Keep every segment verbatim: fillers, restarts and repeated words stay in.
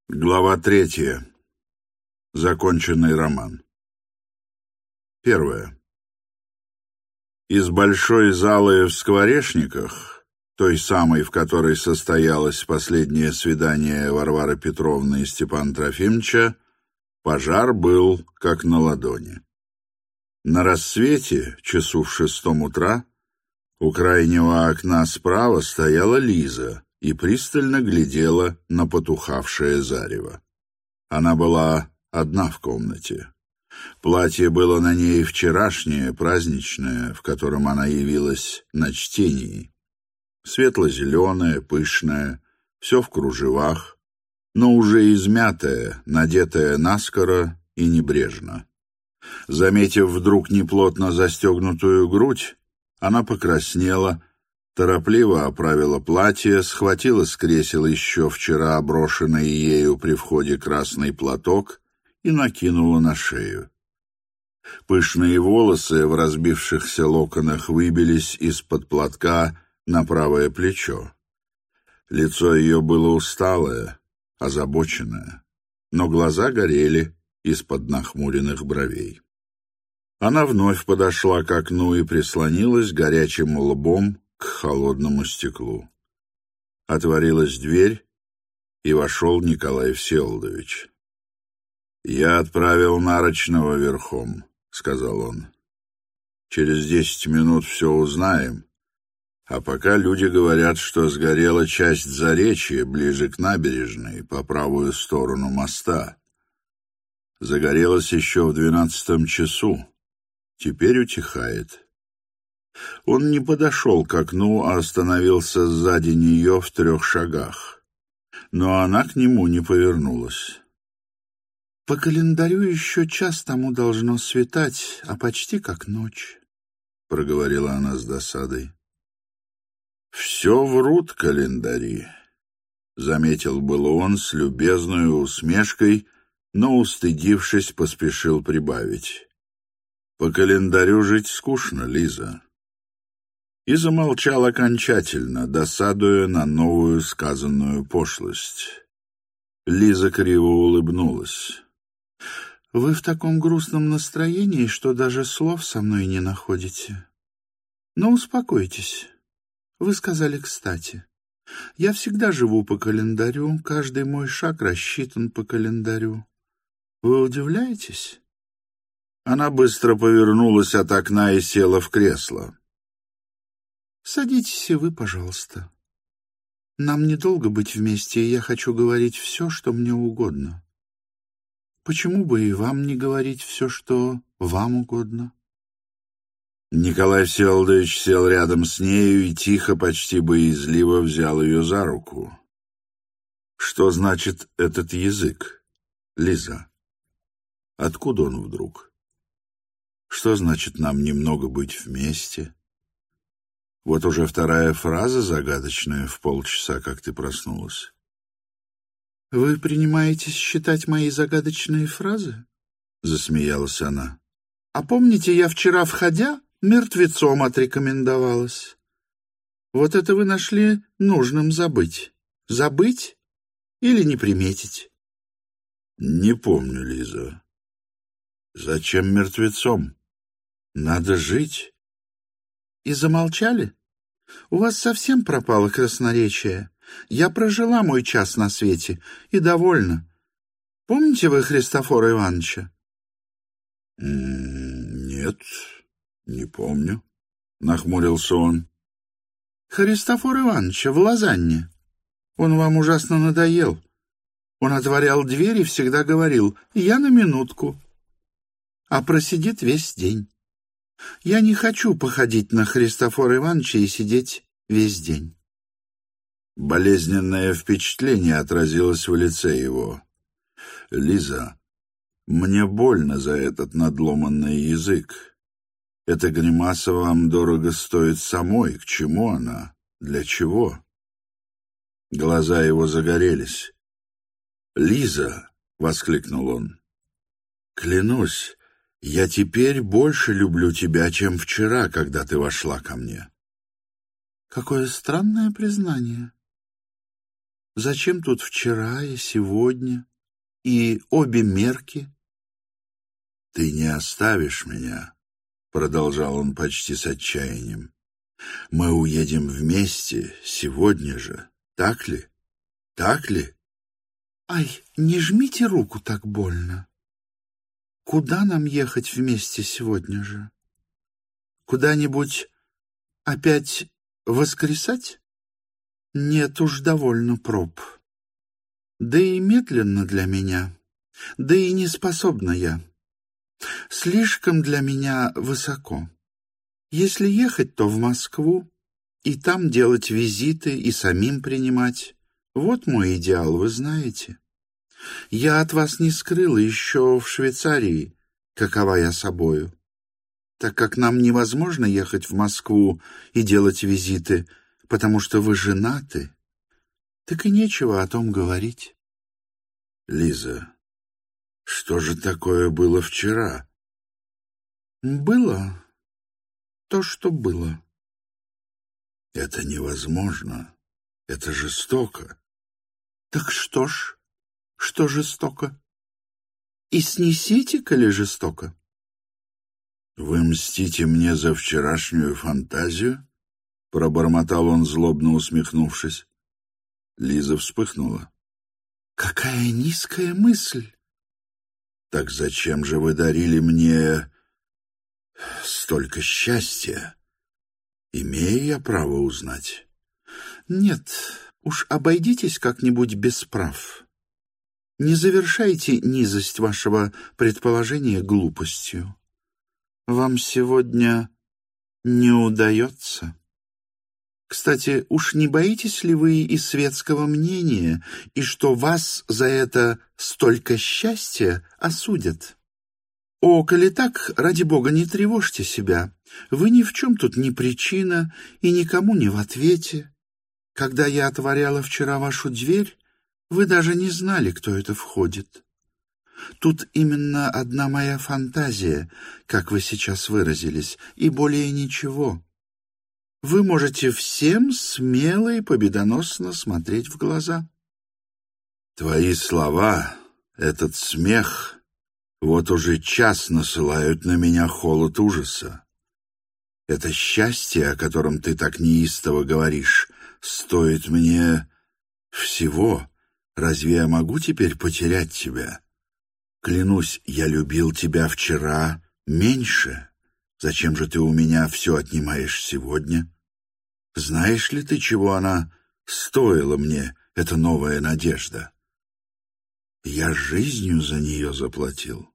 Глава третья. Законченный роман. Первое. Из большой залы в Скворечниках, той самой, в которой состоялось последнее свидание Варвары Петровны и Степана Трофимовича, пожар был как на ладони. На рассвете, часу в шестом утра, у крайнего окна справа стояла Лиза и пристально глядела на потухавшее зарево. Она была одна в комнате. Платье было на ней вчерашнее, праздничное, в котором она явилась на чтении. Светло-зеленое, пышное, все в кружевах, но уже измятое, надетое наскоро и небрежно. Заметив вдруг неплотно застегнутую грудь, она покраснела, торопливо оправила платье, схватила с кресел еще вчера брошенный ею при входе красный платок и накинула на шею. Пышные волосы в разбившихся локонах выбились из-под платка на правое плечо. Лицо ее было усталое, озабоченное, но глаза горели из-под нахмуренных бровей. Она вновь подошла к окну и прислонилась горячим лбом к холодному стеклу. Отворилась дверь, и вошел Николай Всеволодович. «Я отправил Нарочного верхом», — сказал он. «Через десять минут все узнаем, а пока люди говорят, что сгорела часть Заречья ближе к набережной, по правую сторону моста. Загорелась еще в двенадцатом часу, теперь утихает». Он не подошел к окну, а остановился сзади нее в трех шагах. Но она к нему не повернулась. «По календарю еще час тому должно светать, а почти как ночь», — проговорила она с досадой. «Все врут календари», — заметил было он с любезной усмешкой, но, устыдившись, поспешил прибавить. «По календарю жить скучно, Лиза». И замолчал окончательно, досадуя на новую сказанную пошлость. Лиза криво улыбнулась. «Вы в таком грустном настроении, что даже слов со мной не находите. Но успокойтесь. Вы сказали кстати. Я всегда живу по календарю, каждый мой шаг рассчитан по календарю. Вы удивляетесь?» Она быстро повернулась от окна и села в кресло. «Садитесь и вы, пожалуйста. Нам недолго быть вместе, и я хочу говорить все, что мне угодно. Почему бы и вам не говорить все, что вам угодно?» Николай Всеволодович сел рядом с нею и тихо, почти боязливо взял ее за руку. «Что значит этот язык, Лиза? Откуда он вдруг? Что значит нам немного быть вместе?» Вот уже вторая фраза загадочная в полчаса, как ты проснулась. «Вы принимаетесь считать мои загадочные фразы?» — засмеялась она. «А помните, я вчера, входя, мертвецом отрекомендовалась? Вот это вы нашли нужным забыть. Забыть или не приметить?» «Не помню, Лиза. Зачем мертвецом? Надо жить». «И замолчали? У вас совсем пропало красноречие. Я прожила мой час на свете, и довольна. Помните вы Христофора Ивановича?» «Нет, не помню», — нахмурился он. «Христофор Ивановича в Лозанне. Он вам ужасно надоел. Он отворял дверь и всегда говорил: «Я на минутку», а просидит весь день. Я не хочу походить на Христофора Ивановича и сидеть весь день». Болезненное впечатление отразилось в лице его. «Лиза, мне больно за этот надломанный язык. Эта гримаса вам дорого стоит самой. К чему она? Для чего?» Глаза его загорелись. «Лиза!» — воскликнул он. «Клянусь, я теперь больше люблю тебя, чем вчера, когда ты вошла ко мне». «Какое странное признание». Зачем тут вчера и сегодня, и обе мерки? «Ты не оставишь меня», — продолжал он почти с отчаянием. «Мы уедем вместе сегодня же, так ли? Так ли?» Ай, не жмите руку так больно. Куда нам ехать вместе сегодня же? Куда-нибудь опять воскресать? Нет уж, довольно проб. Да и медленно для меня, да и не способна я. Слишком для меня высоко. Если ехать, то в Москву, и там делать визиты, и самим принимать. Вот мой идеал, вы знаете. Я от вас не скрыла еще в Швейцарии, какова я собою. Так как нам невозможно ехать в Москву и делать визиты, потому что вы женаты, так и нечего о том говорить. Лиза, что же такое было вчера? Было то, что было. Это невозможно. Это жестоко. Так что ж, что жестоко? И снесите, коли жестоко. Вы мстите мне за вчерашнюю фантазию? Пробормотал он, злобно усмехнувшись. Лиза вспыхнула. Какая низкая мысль! Так зачем же вы дарили мне столько счастья? Имею я право узнать? Нет, уж обойдитесь как-нибудь без прав. Не завершайте низость вашего предположения глупостью. Вам сегодня не удается. Кстати, уж не боитесь ли вы и светского мнения, и что вас за это столько счастья осудят? О, коли так, ради бога, не тревожьте себя. Вы ни в чем тут не причина и никому не в ответе. Когда я отворяла вчера вашу дверь, вы даже не знали, кто это входит. Тут именно одна моя фантазия, как вы сейчас выразились, и более ничего. Вы можете всем смело и победоносно смотреть в глаза. Твои слова, этот смех, вот уже час насылают на меня холод ужаса. Это счастье, о котором ты так неистово говоришь, стоит мне всего. Разве я могу теперь потерять тебя? Клянусь, я любил тебя вчера меньше. Зачем же ты у меня все отнимаешь сегодня? Знаешь ли ты, чего она стоила мне, эта новая надежда? Я жизнью за нее заплатил.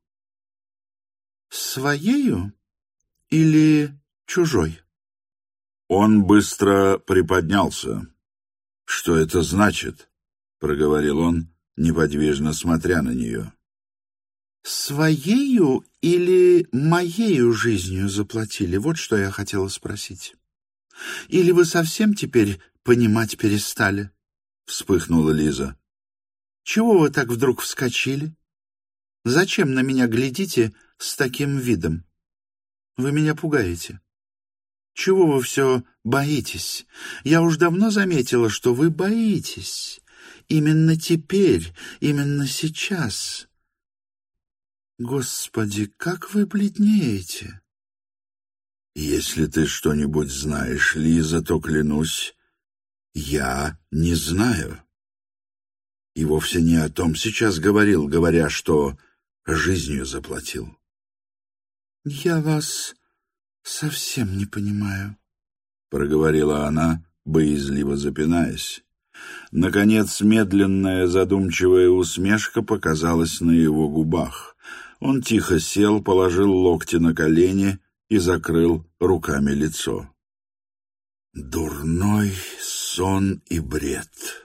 Своею или чужой? Он быстро приподнялся. «Что это значит?» — проговорил он, неподвижно смотря на нее. Своею или моею жизнью заплатили? Вот что я хотела спросить. Или вы совсем теперь понимать перестали? Вспыхнула Лиза. Чего вы так вдруг вскочили? Зачем на меня глядите с таким видом? Вы меня пугаете. Чего вы все боитесь? Я уж давно заметила, что вы боитесь. Именно теперь, именно сейчас. Господи, как вы бледнеете! Если ты что-нибудь знаешь, Лиза, то, клянусь, я не знаю. И вовсе не о том сейчас говорил, говоря, что жизнью заплатил. Я вас совсем не понимаю, — проговорила она, боязливо запинаясь. Наконец, медленная задумчивая усмешка показалась на его губах. Он тихо сел, положил локти на колени и закрыл руками лицо. Дурной сон и бред.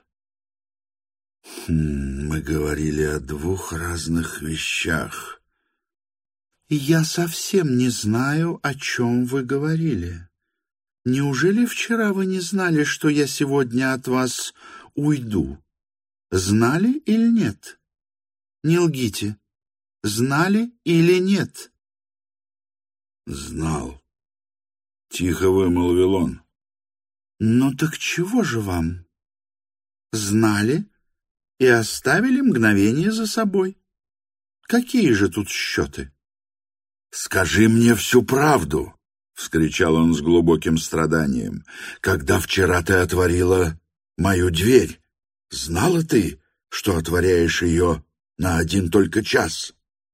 Хм, мы говорили о двух разных вещах. Я совсем не знаю, о чем вы говорили. Неужели вчера вы не знали, что я сегодня от вас уйду? Знали или нет? Не лгите. Знали или нет? Знал. Тихо вымолвил он. Ну так чего же вам? знали и оставили мгновение за собой. Какие же тут счеты? «Скажи мне всю правду!» — вскричал он с глубоким страданием. «Когда вчера ты отворила мою дверь, знала ты, что отворяешь ее на один только час?»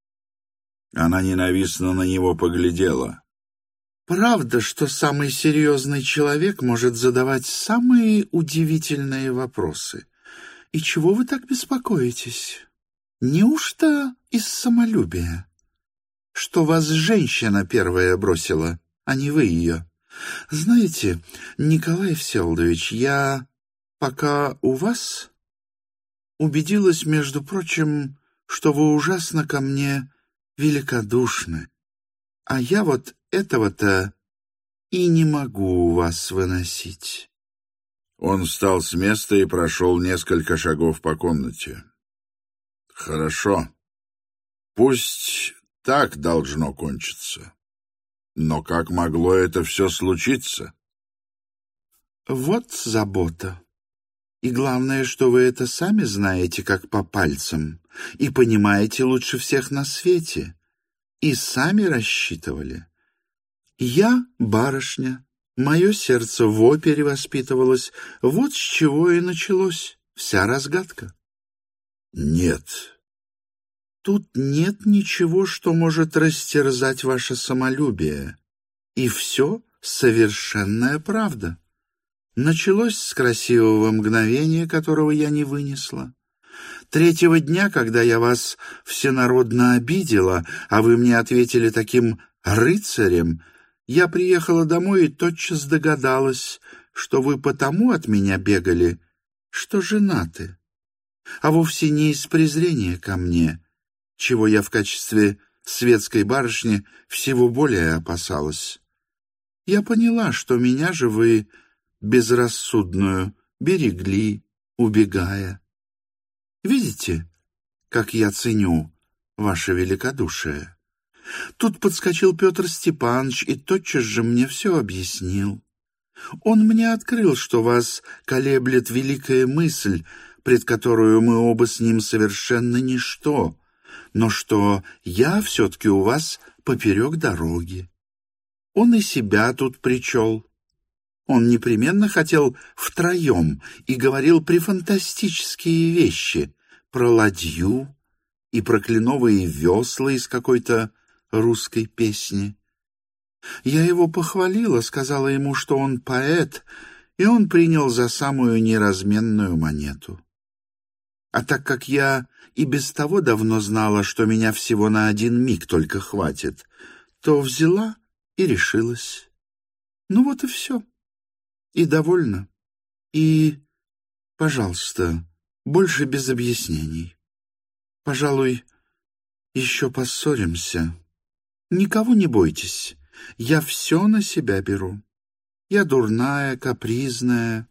Она ненавистно на него поглядела. «Правда, что самый серьезный человек может задавать самые удивительные вопросы? И чего вы так беспокоитесь? Неужто из самолюбия? Что вас женщина первая бросила, а не вы ее? Знаете, Николай Всеволодович, я пока у вас убедилась, между прочим, что вы ужасно ко мне великодушны, а я вот этого-то и не могу у вас выносить». Он встал с места и прошел несколько шагов по комнате. «Хорошо. Пусть так должно кончиться. Но как могло это все случиться?» «Вот забота. И главное, что вы это сами знаете, как по пальцам, и понимаете лучше всех на свете, и сами рассчитывали. Я барышня, мое сердце в опере воспитывалось, вот с чего и началось вся разгадка». «Нет». «Тут нет ничего, что может растерзать ваше самолюбие, и все совершенная правда. Началось с красивого мгновения, которого я не вынесла. Третьего дня, когда я вас всенародно обидела, а вы мне ответили таким рыцарем, я приехала домой и тотчас догадалась, что вы потому от меня бегали, что женаты, а вовсе не из презрения ко мне, чего я в качестве светской барышни всего более опасалась. Я поняла, что меня же вы безрассудную берегли, убегая. Видите, как я ценю ваше великодушие? Тут подскочил Петр Степанович и тотчас же мне все объяснил. Он мне открыл, что вас колеблет великая мысль, пред которую мы оба с ним совершенно ничто, но что я все-таки у вас поперек дороги. Он и себя тут причел. Он непременно хотел втроем и говорил префантастические вещи про ладью и про кленовые весла из какой-то русской песни. Я его похвалила, сказала ему, что он поэт, и он принял за самую неразменную монету. А так как я и без того давно знала, что меня всего на один миг только хватит, то взяла и решилась. Ну вот и все. И довольна. И, пожалуйста, больше без объяснений. Пожалуй, еще поссоримся. Никого не бойтесь. Я все на себя беру. Я дурная, капризная.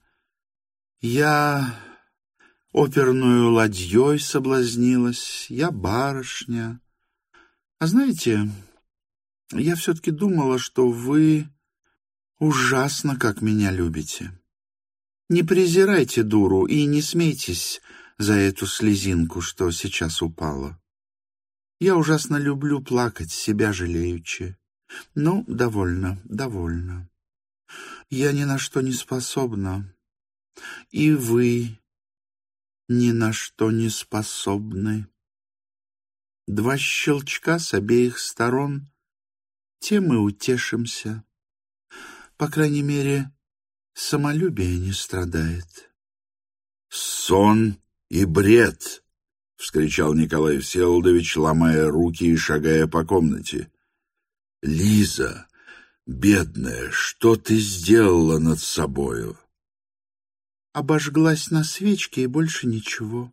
Я оперную ладьей соблазнилась. Я барышня. А знаете, я все-таки думала, что вы ужасно как меня любите. Не презирайте дуру и не смейтесь за эту слезинку, что сейчас упала. Я ужасно люблю плакать, себя жалеючи. Ну, довольно, довольно. Я ни на что не способна. И вы ни на что не способны. Два щелчка с обеих сторон, тем и утешимся. По крайней мере, самолюбие не страдает. «Сон и бред!» — вскричал Николай Всеволодович, ломая руки и шагая по комнате. «Лиза, бедная, что ты сделала над собою?» Обожглась на свечке и больше ничего.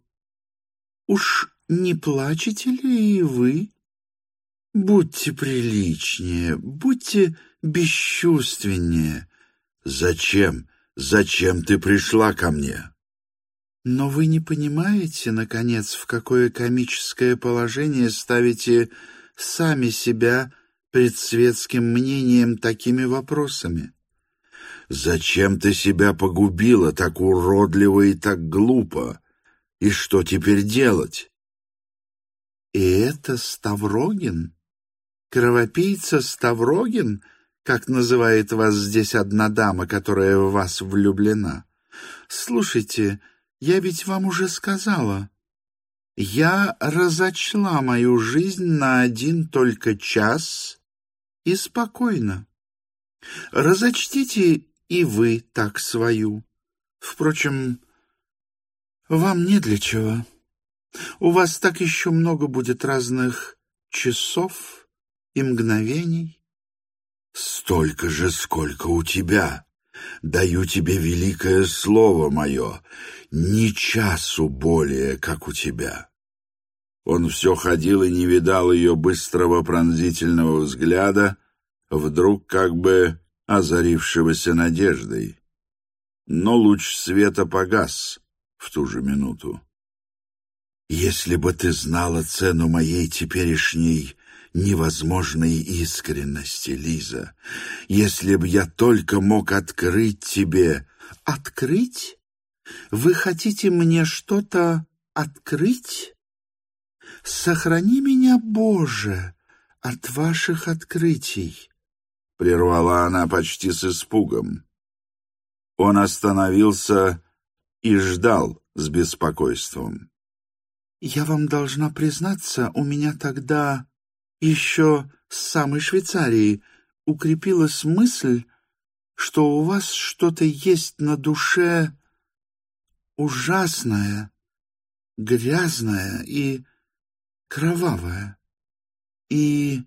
Уж не плачете ли и вы? Будьте приличнее, будьте бесчувственнее. «Зачем? Зачем ты пришла ко мне?» Но вы не понимаете, наконец, в какое комическое положение ставите сами себя пред светским мнением такими вопросами. Зачем ты себя погубила так уродливо и так глупо? И что теперь делать? И это Ставрогин? Кровопийца Ставрогин, как называет вас здесь одна дама, которая в вас влюблена? Слушайте, я ведь вам уже сказала. Я разочла мою жизнь на один только час и спокойно. Разочтите и вы так свою. Впрочем, вам не для чего. У вас так еще много будет разных часов и мгновений. Столько же, сколько у тебя. Даю тебе великое слово мое, ни часу более, как у тебя. Он все ходил и не видал ее быстрого пронзительного взгляда, вдруг как бы озарившегося надеждой. Но луч света погас в ту же минуту. «Если бы ты знала цену моей теперешней невозможной искренности, Лиза, если б я только мог открыть тебе...» «Открыть? Вы хотите мне что-то открыть? Сохрани меня, Боже, от ваших открытий!» — прервала она почти с испугом. Он остановился и ждал с беспокойством. «Я вам должна признаться, у меня тогда, еще с самой Швейцарии, укрепилась мысль, что у вас что-то есть на душе ужасное, грязное и кровавое. И...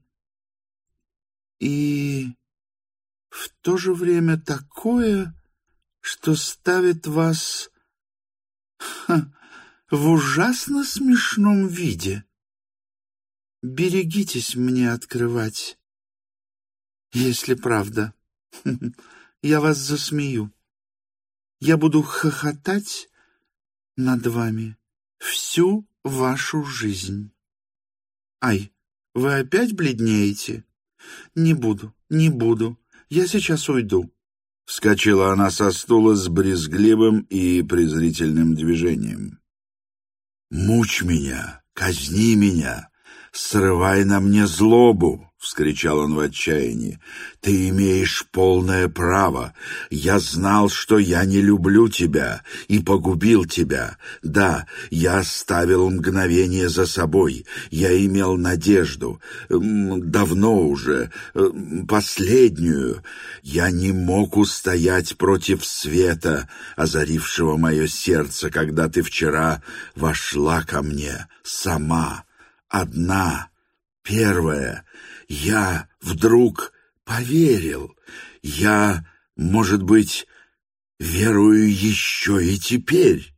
и... в то же время такое, что ставит вас ха, в ужасно смешном виде. Берегитесь мне открывать, если правда. Я вас засмею. Я буду хохотать над вами всю вашу жизнь. Ай, вы опять бледнеете? Не буду, не буду. Я сейчас уйду. Вскочила она со стула с брезгливым и презрительным движением. «Мучь меня, казни меня, срывай на мне злобу!» — вскричал он в отчаянии. «Ты имеешь полное право. Я знал, что я не люблю тебя и погубил тебя. Да, я оставил мгновение за собой. Я имел надежду. Давно уже. Последнюю. Я не мог устоять против света, озарившего мое сердце, когда ты вчера вошла ко мне сама, одна, первая. Я вдруг поверил. Я, может быть, верую еще и теперь.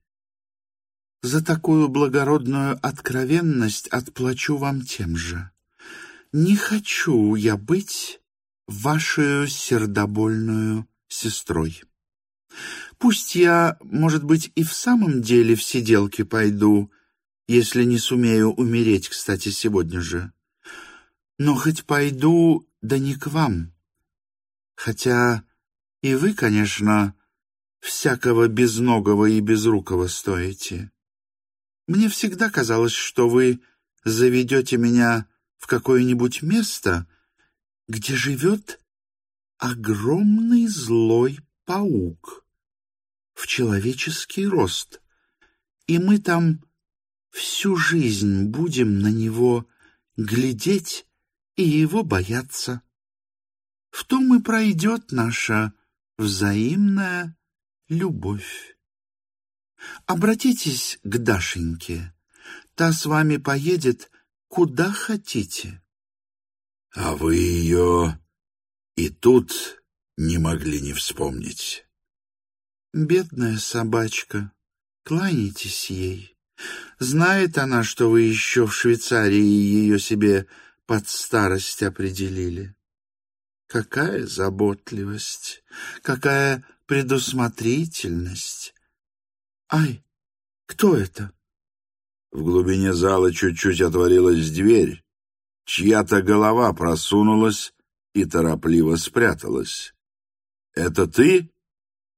За такую благородную откровенность отплачу вам тем же. Не хочу я быть вашей сердобольную сестрой. Пусть я, может быть, и в самом деле в сиделки пойду, если не сумею умереть, кстати, сегодня же. Но хоть пойду, да не к вам. Хотя и вы, конечно, всякого безногого и безрукого стоите. Мне всегда казалось, что вы заведете меня в какое-нибудь место, где живет огромный злой паук в человеческий рост, и мы там всю жизнь будем на него глядеть и его бояться. В том и пройдет наша взаимная любовь. Обратитесь к Дашеньке. Та с вами поедет куда хотите. — А вы ее и тут не могли не вспомнить. — Бедная собачка, кланяйтесь ей. Знает она, что вы еще в Швейцарии ее себе под старость определили. Какая заботливость, какая предусмотрительность. Ай, кто это? В глубине зала чуть-чуть отворилась дверь. Чья-то голова просунулась и торопливо спряталась. — Это ты?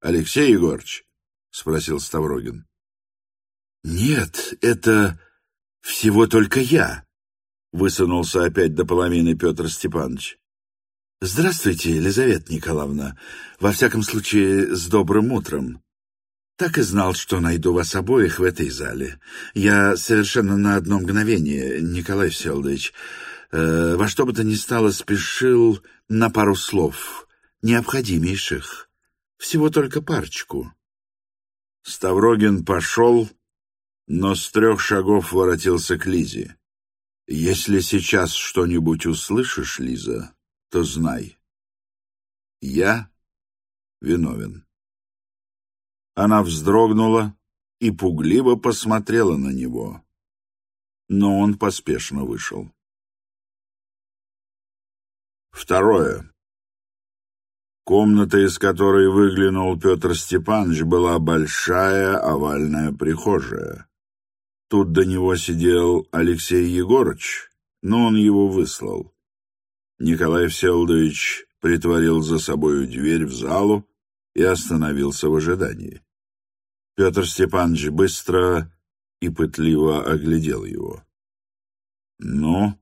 Алексей Егорыч? — спросил Ставрогин. — Нет, это всего только я, — высунулся опять до половины Петр Степанович. — Здравствуйте, Елизавета Николаевна. Во всяком случае, с добрым утром. Так и знал, что найду вас обоих в этой зале. Я совершенно на одно мгновение, Николай Всеволодович, э, во что бы то ни стало спешил на пару слов, необходимейших. Всего только парочку. Ставрогин пошел, но с трех шагов воротился к Лизе. «Если сейчас что-нибудь услышишь, Лиза, то знай. Я виновен». Она вздрогнула и пугливо посмотрела на него, но он поспешно вышел. Второе. Комната, из которой выглянул Петр Степанович, была большая овальная прихожая. Тут до него сидел Алексей Егорыч, но он его выслал. Николай Всеволодович притворил за собою дверь в залу и остановился в ожидании. Петр Степанович быстро и пытливо оглядел его. — Ну?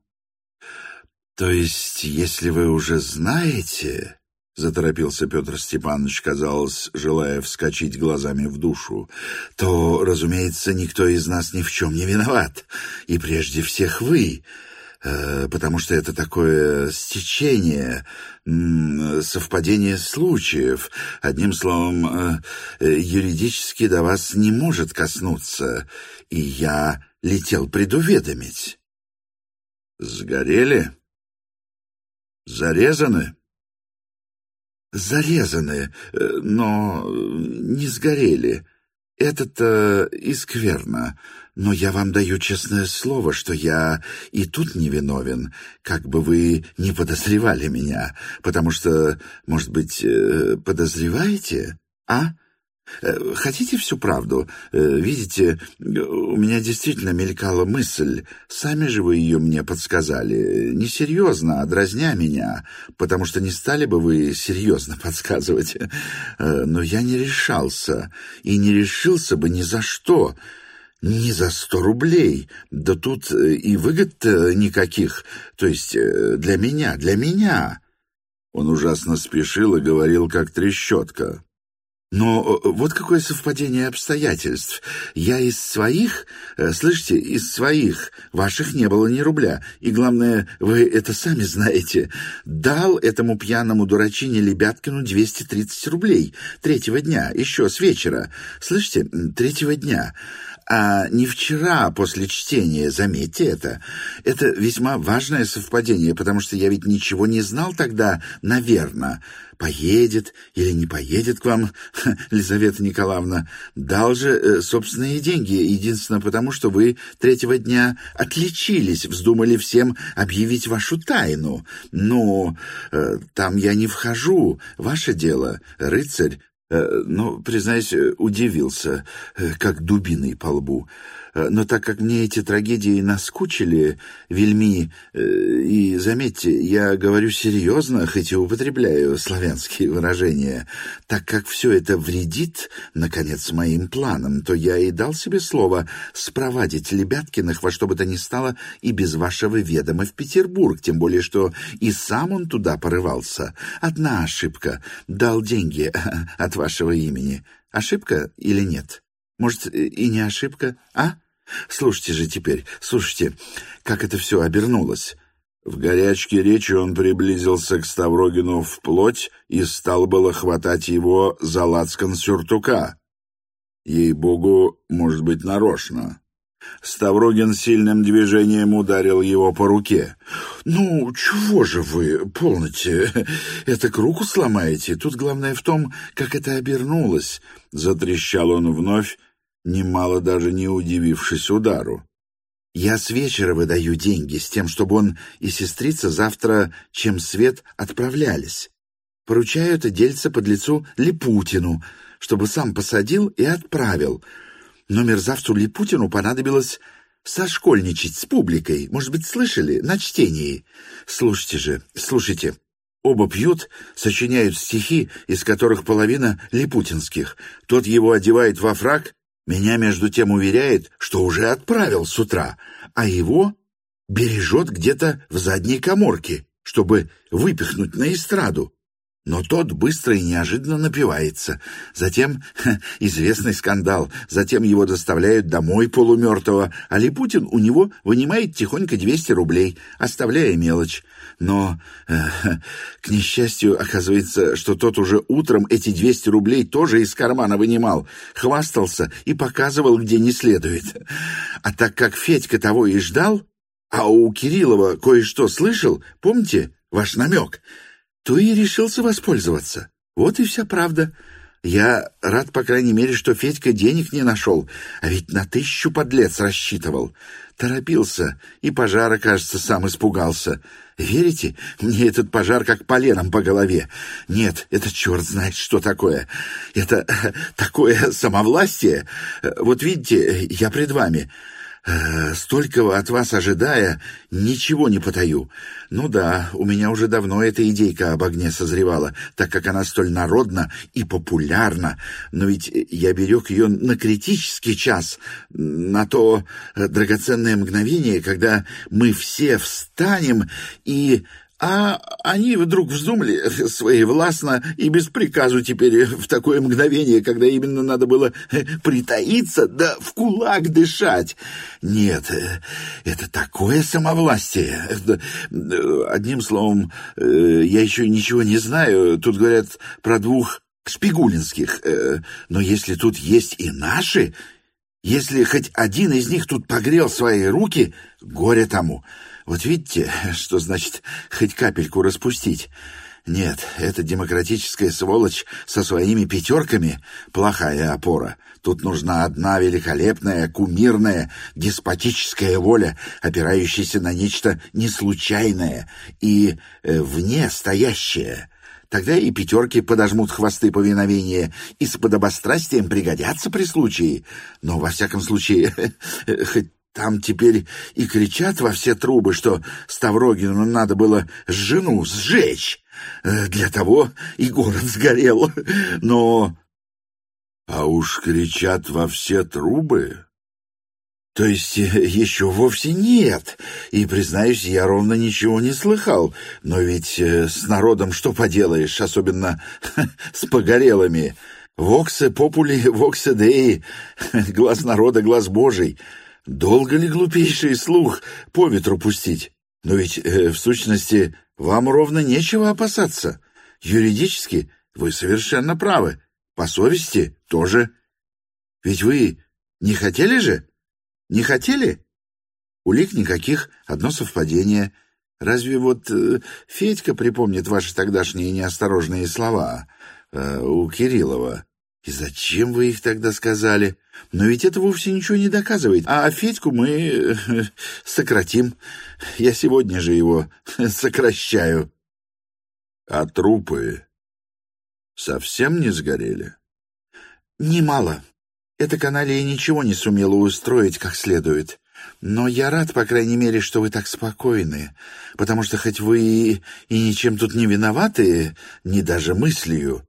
— То есть, если вы уже знаете... — заторопился Петр Степанович, казалось, желая вскочить глазами в душу, — то, разумеется, никто из нас ни в чем не виноват, и прежде всех вы, э, потому что это такое стечение, м, совпадение случаев. Одним словом, э, юридически до вас не может коснуться, и я летел предуведомить. — Сгорели? Зарезаны? Зарезаны, но не сгорели. Это-то и скверно. Но я вам даю честное слово, что я и тут не виновен, как бы вы не подозревали меня. Потому что, может быть, подозреваете, а? Хотите всю правду? Видите, у меня действительно мелькала мысль. Сами же вы ее мне подсказали. Не серьезно, а дразня меня, потому что не стали бы вы серьезно подсказывать. Но я не решался, и не решился бы ни за что. Ни за сто рублей. Да тут и выгод-то никаких. То есть для меня, для меня. Он ужасно спешил и говорил, как трещотка. Но вот какое совпадение обстоятельств. Я из своих, слышите, из своих, ваших не было ни рубля. И главное, вы это сами знаете, дал этому пьяному дурачине Лебяткину двести тридцать рублей третьего дня, еще с вечера. Слышите, третьего дня. А не вчера после чтения, заметьте это. Это весьма важное совпадение, потому что я ведь ничего не знал тогда, наверное. Поедет или не поедет к вам, Лизавета Николаевна. Дал же э, собственные деньги, единственно потому, что вы третьего дня отличились, вздумали всем объявить вашу тайну. Но э, там я не вхожу, ваше дело, рыцарь. Но, признаюсь, удивился, как дубиной по лбу. Но так как мне эти трагедии наскучили, вельми, и, заметьте, я говорю серьезно, хоть и употребляю славянские выражения, так как все это вредит, наконец, моим планам, то я и дал себе слово спровадить Лебяткиных во что бы то ни стало и без вашего ведома в Петербург, тем более, что и сам он туда порывался. Одна ошибка — дал деньги от вашего имени. Ошибка или нет? Может, и не ошибка, а? Слушайте же теперь, слушайте, как это все обернулось. В горячке речи он приблизился к Ставрогину вплоть и стал было хватать его за лацкан сюртука. Ей-богу, может быть, нарочно. Ставрогин сильным движением ударил его по руке. «Ну, чего же вы, полноте, это к руку сломаете? Тут главное в том, как это обернулось», — затрещал он вновь, немало даже не удивившись удару. «Я с вечера выдаю деньги с тем, чтобы он и сестрица завтра, чем свет, отправлялись. Поручаю это дельце подлецу Липутину, чтобы сам посадил и отправил. Но мерзавцу Липутину понадобилось сошкольничать с публикой. Может быть, слышали? На чтении. Слушайте же, слушайте. Оба пьют, сочиняют стихи, из которых половина липутинских. Тот его одевает во фрак, меня между тем уверяет, что уже отправил с утра, а его бережет где-то в задней каморке, чтобы выпихнуть на эстраду. Но тот быстро и неожиданно напивается. Затем ха, известный скандал. Затем его доставляют домой полумертвого, а Липутин у него вынимает тихонько двести рублей, оставляя мелочь. Но, э, к несчастью, оказывается, что тот уже утром эти двести рублей тоже из кармана вынимал, хвастался и показывал, где не следует. А так как Федька того и ждал, а у Кириллова кое-что слышал, помните ваш намек, то и решился воспользоваться. Вот и вся правда. Я рад, по крайней мере, что Федька денег не нашел, а ведь на тысячу подлец рассчитывал. Торопился, и пожара, кажется, сам испугался. Верите, мне этот пожар как поленом по голове. Нет, это черт знает, что такое. Это такое самовластие. Вот видите, я пред вами. Столького от вас ожидая, ничего не потаю. Ну да, у меня уже давно эта идейка об огне созревала, так как она столь народна и популярна. Но ведь я берег ее на критический час, на то драгоценное мгновение, когда мы все встанем и... А они вдруг вздумали своевластно и без приказу теперь в такое мгновение, когда именно надо было притаиться, да в кулак дышать. Нет, это такое самовластие. Одним словом, я еще ничего не знаю. Тут говорят про двух шпигулинских. Но если тут есть и наши, если хоть один из них тут погрел свои руки, горе тому. Вот видите, что значит хоть капельку распустить? Нет, эта демократическая сволочь со своими пятерками — плохая опора. Тут нужна одна великолепная, кумирная, деспотическая воля, опирающаяся на нечто неслучайное и э, вне стоящее. Тогда и пятерки подожмут хвосты повиновения и с подобострастием пригодятся при случае. Но, во всяком случае, хоть там теперь и кричат во все трубы, что Ставрогину надо было жену сжечь. Для того и город сгорел. Но... А уж кричат во все трубы? То есть еще вовсе нет. И, признаюсь, я ровно ничего не слыхал. Но ведь с народом что поделаешь, особенно с погорелыми. Воксе попули, воксе деи. Глаз народа, глаз Божий. Долго ли глупейший слух по ветру пустить? Но ведь, э, в сущности, вам ровно нечего опасаться. Юридически вы совершенно правы. По совести тоже. Ведь вы не хотели же? Не хотели? Улик никаких, одно совпадение. Разве вот э, Федька припомнит ваши тогдашние неосторожные слова э, у Кириллова? И зачем вы их тогда сказали? Но ведь это вовсе ничего не доказывает. А Федьку мы сократим. Я сегодня же его сокращаю. А трупы совсем не сгорели? Немало. Эта каналья ничего не сумела устроить как следует. Но я рад, по крайней мере, что вы так спокойны, потому что хоть вы и, и ничем тут не виноваты, ни даже мыслью,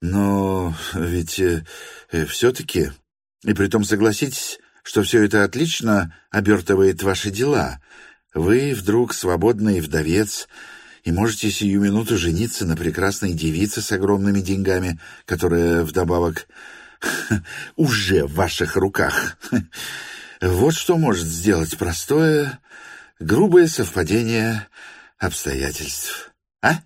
но ведь э, э, все-таки... И притом согласитесь, что все это отлично обертывает ваши дела. Вы вдруг свободный вдовец и можете сию минуту жениться на прекрасной девице с огромными деньгами, которая вдобавок уже в ваших руках. Вот что может сделать простое, грубое совпадение обстоятельств. А?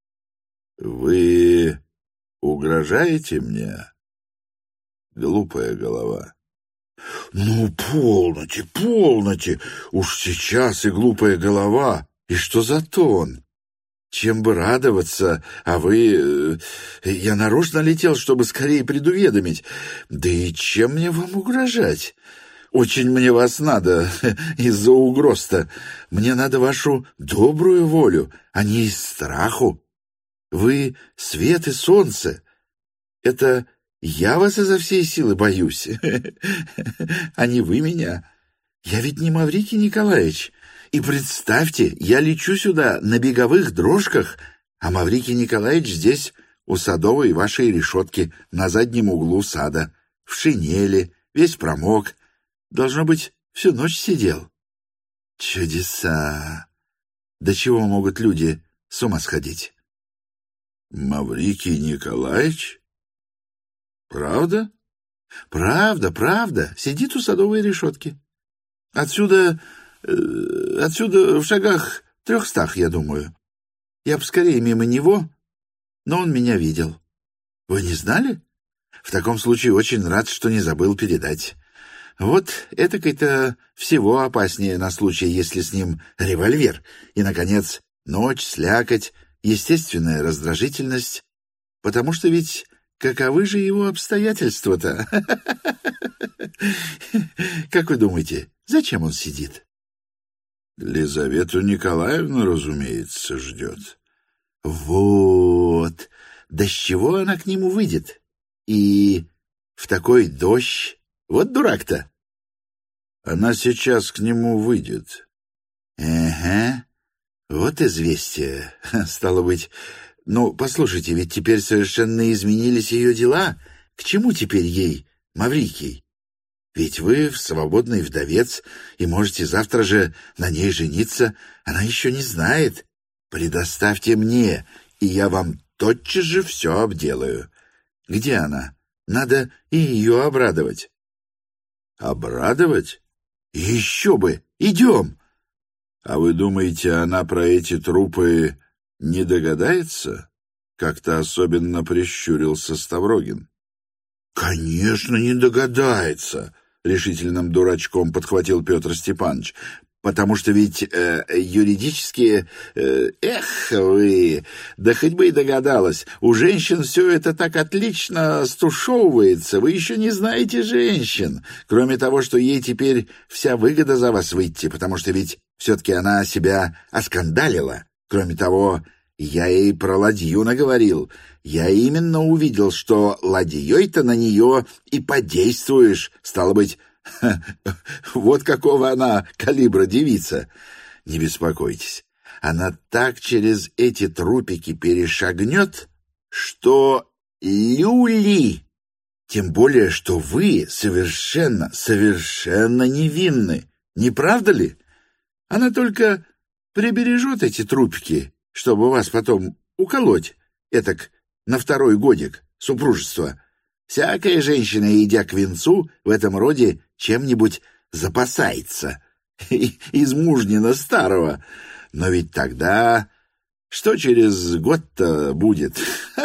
Вы угрожаете мне? Глупая голова. Ну, полноте, полноте. Уж сейчас и глупая голова. И что за тон? Чем бы радоваться, а вы... Я нарочно летел, чтобы скорее предуведомить. Да и чем мне вам угрожать? Очень мне вас надо из-за угроз-то. Мне надо вашу добрую волю, а не из страху. Вы свет и солнце. Это... Я вас изо всей силы боюсь, а не вы меня. Я ведь не Маврикий Николаевич. И представьте, я лечу сюда на беговых дрожках, А Маврикий Николаевич здесь, у садовой вашей решетки, на заднем углу сада, в шинели, весь промок. Должно быть, всю ночь сидел. Чудеса! До чего могут люди с ума сходить? Маврикий Николаевич? Правда? Правда, правда. Сидит у садовой решетки. Отсюда... Э, отсюда в шагах трехстах, я думаю. Я бы скорее мимо него, но он меня видел. Вы не знали? В таком случае очень рад, что не забыл передать. Вот этакой-то всего опаснее на случай, если с ним револьвер. И, наконец, ночь, слякоть, естественная раздражительность. Потому что ведь каковы же его обстоятельства-то? Как вы думаете, зачем он сидит? Лизавету Николаевну, разумеется, ждет. Вот. Да с чего она к нему выйдет? И в такой дождь. Вот дурак-то. Она сейчас к нему выйдет. Ага. Вот известие. Стало быть... Ну, послушайте, ведь теперь совершенно изменились ее дела. К чему теперь ей, Маврикий? Ведь вы свободный вдовец и можете завтра же на ней жениться. Она еще не знает. Предоставьте мне, и я вам тотчас же все обделаю. Где она? Надо и ее обрадовать. Обрадовать? Еще бы! Идем! А вы думаете, она про эти трупы не догадается? Как-то особенно прищурился Ставрогин. Конечно, не догадается, решительным дурачком подхватил Петр Степанович. Потому что ведь э, юридически... Э, эх вы! Да хоть бы и догадалась. У женщин все это так отлично стушевывается. Вы еще не знаете женщин. Кроме того, что ей теперь вся выгода за вас выйти, потому что ведь все-таки она себя оскандалила. Кроме того, я ей про ладью наговорил. Я именно увидел, что ладьей-то на нее и подействуешь. Стало быть... Вот какого она калибра девица. Не беспокойтесь, она так через эти трупики перешагнет, что люли. Тем более, что вы совершенно, совершенно невинны. Не правда ли? Она только прибережет эти трупики, чтобы вас потом уколоть, этак на второй годик супружества. Всякая женщина, идя к венцу, в этом роде чем-нибудь запасается. Из мужнина старого. Но ведь тогда... Что через год-то будет?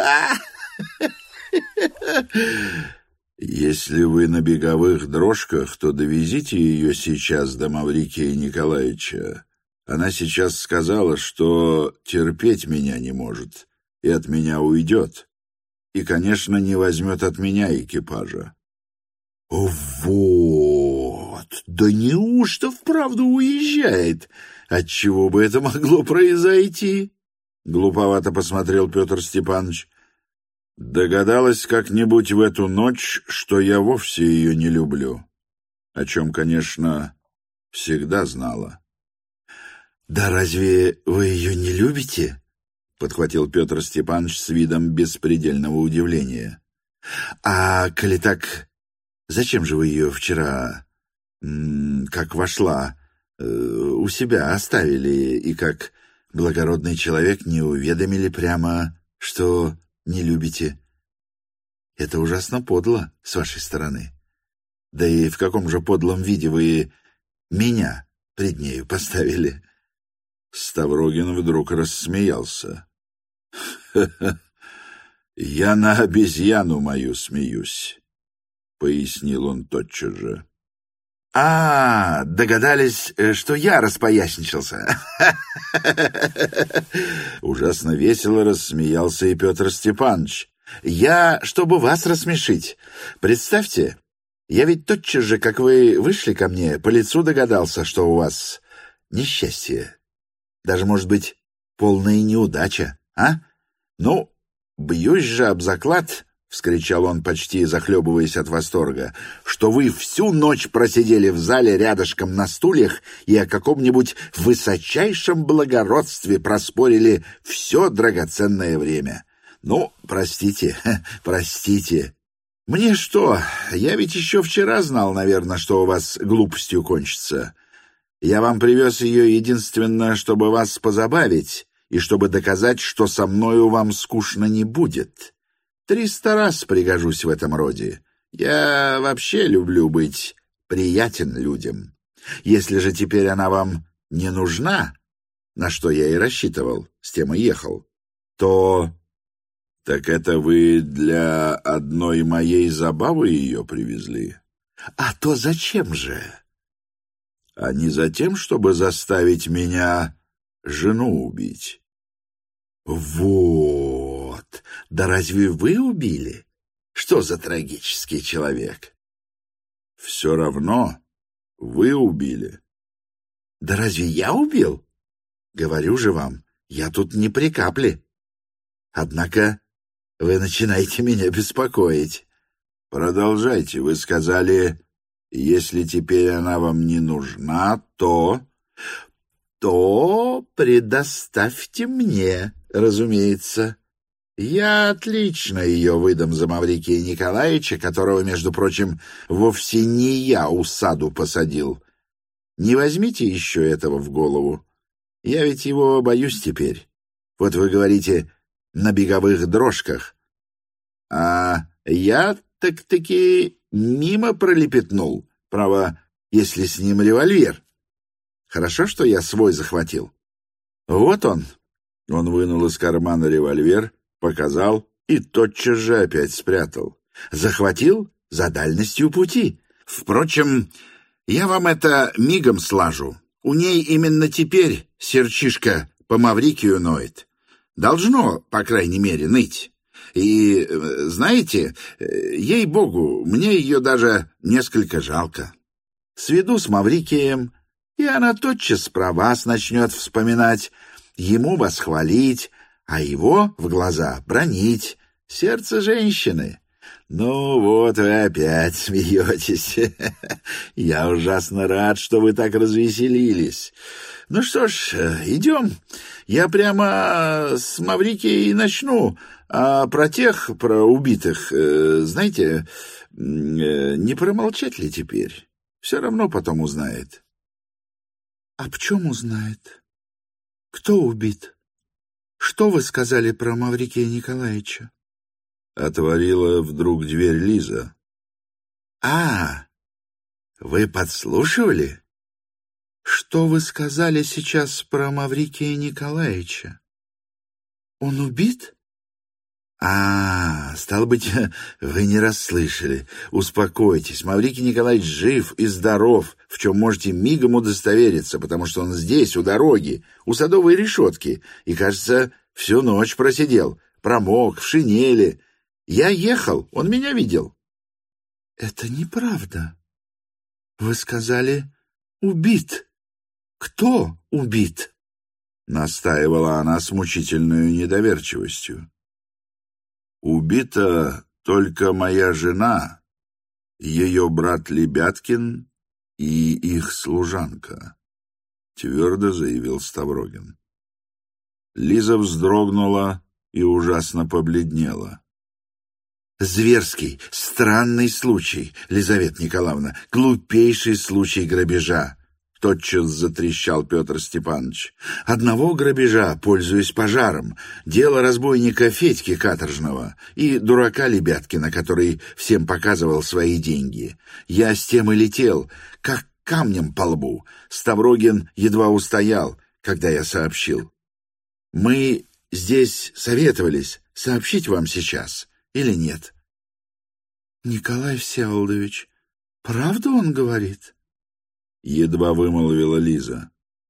Если вы на беговых дрожках, то довезите ее сейчас до Маврикия Николаевича. Она сейчас сказала, что терпеть меня не может и от меня уйдет. И, конечно, не возьмет от меня экипажа. Вот! Да неужто вправду уезжает? Отчего бы это могло произойти? Глуповато посмотрел Петр Степанович. Догадалась как-нибудь в эту ночь, что я вовсе ее не люблю. О чем, конечно, всегда знала. Да разве вы ее не любите? — подхватил Петр Степанович с видом беспредельного удивления. — А коли так, зачем же вы ее вчера, как вошла, у себя оставили и как благородный человек не уведомили прямо, что не любите? Это ужасно подло с вашей стороны. Да и в каком же подлом виде вы меня пред нею поставили? Ставрогин вдруг рассмеялся. «Ха-ха! Я на обезьяну мою смеюсь», — пояснил он тотчас же. «А, догадались, что я распоясничался?» Ужасно весело рассмеялся и Петр Степанович. «Я, чтобы вас рассмешить. Представьте, я ведь тотчас же, как вы вышли ко мне, по лицу догадался, что у вас несчастье. Даже, может быть, полная неудача, а? Ну, бьюсь же об заклад, — вскричал он, почти захлебываясь от восторга, — «что вы всю ночь просидели в зале рядышком на стульях и о каком-нибудь высочайшем благородстве проспорили все драгоценное время. Ну, простите, простите. Мне что, я ведь еще вчера знал, наверное, что у вас глупостью кончится. Я вам привез ее единственно, чтобы вас позабавить и чтобы доказать, что со мною вам скучно не будет. Триста раз пригожусь в этом роде. Я вообще люблю быть приятен людям. Если же теперь она вам не нужна, на что я и рассчитывал, с тем и ехал, то... Так это вы для одной моей забавы ее привезли? А то зачем же? А не за тем, чтобы заставить меня жену убить? Вот! Да разве вы убили? Что за трагический человек? Все равно вы убили. Да разве я убил? Говорю же вам, я тут не при капле. Однако вы начинаете меня беспокоить. Продолжайте. Вы сказали, если теперь она вам не нужна, то... То предоставьте мне, разумеется. Я отлично ее выдам за Маврикия Николаевича, которого, между прочим, вовсе не я у саду посадил. Не возьмите еще этого в голову. Я ведь его боюсь теперь. Вот вы говорите, на беговых дрожках. А я так-таки мимо пролепетнул. Право, если с ним револьвер. Хорошо, что я свой захватил. Вот он. Он вынул из кармана револьвер, показал и тотчас же опять спрятал. Захватил за дальностью пути. Впрочем, я вам это мигом слажу. У ней именно теперь сердчишка по Маврикию ноет. Должно, по крайней мере, ныть. И, знаете, ей-богу, мне ее даже несколько жалко. Сведу с Маврикием, и она тотчас про вас начнет вспоминать, ему восхвалить, а его в глаза бранить. Сердце женщины. Ну вот вы опять смеетесь. Я ужасно рад, что вы так развеселились. Ну что ж, идем. Я прямо с Маврикией начну. А про тех, про убитых, знаете, не промолчать ли теперь? Все равно потом узнает. А в чем узнает? Кто убит? Что вы сказали про Маврикия Николаевича? Отворила вдруг дверь Лиза. А, вы подслушивали? Что вы сказали сейчас про Маврикия Николаевича? Он убит? А, стало быть, вы не расслышали. Успокойтесь, Маврикий Николаевич жив и здоров, в чем можете мигом удостовериться, потому что он здесь, у дороги, у садовой решетки, и, кажется, всю ночь просидел, промок, в шинели. Я ехал, он меня видел. Это неправда. Вы сказали, убит. Кто убит? Настаивала она с мучительной недоверчивостью. Убита только моя жена, ее брат Лебяткин и их служанка, твердо заявил Ставрогин. Лиза вздрогнула и ужасно побледнела. Зверский, странный случай, Лизавета Николаевна, глупейший случай грабежа. Тотчас затрещал Петр Степанович. Одного грабежа, пользуясь пожаром, дело разбойника Федьки Каторжного и дурака Лебяткина, который всем показывал свои деньги. Я с тем и летел, как камнем по лбу. Ставрогин едва устоял, когда я сообщил. Мы здесь советовались, сообщить вам сейчас или нет. Николай Всеволодович, правду он говорит? Едва вымолвила Лиза.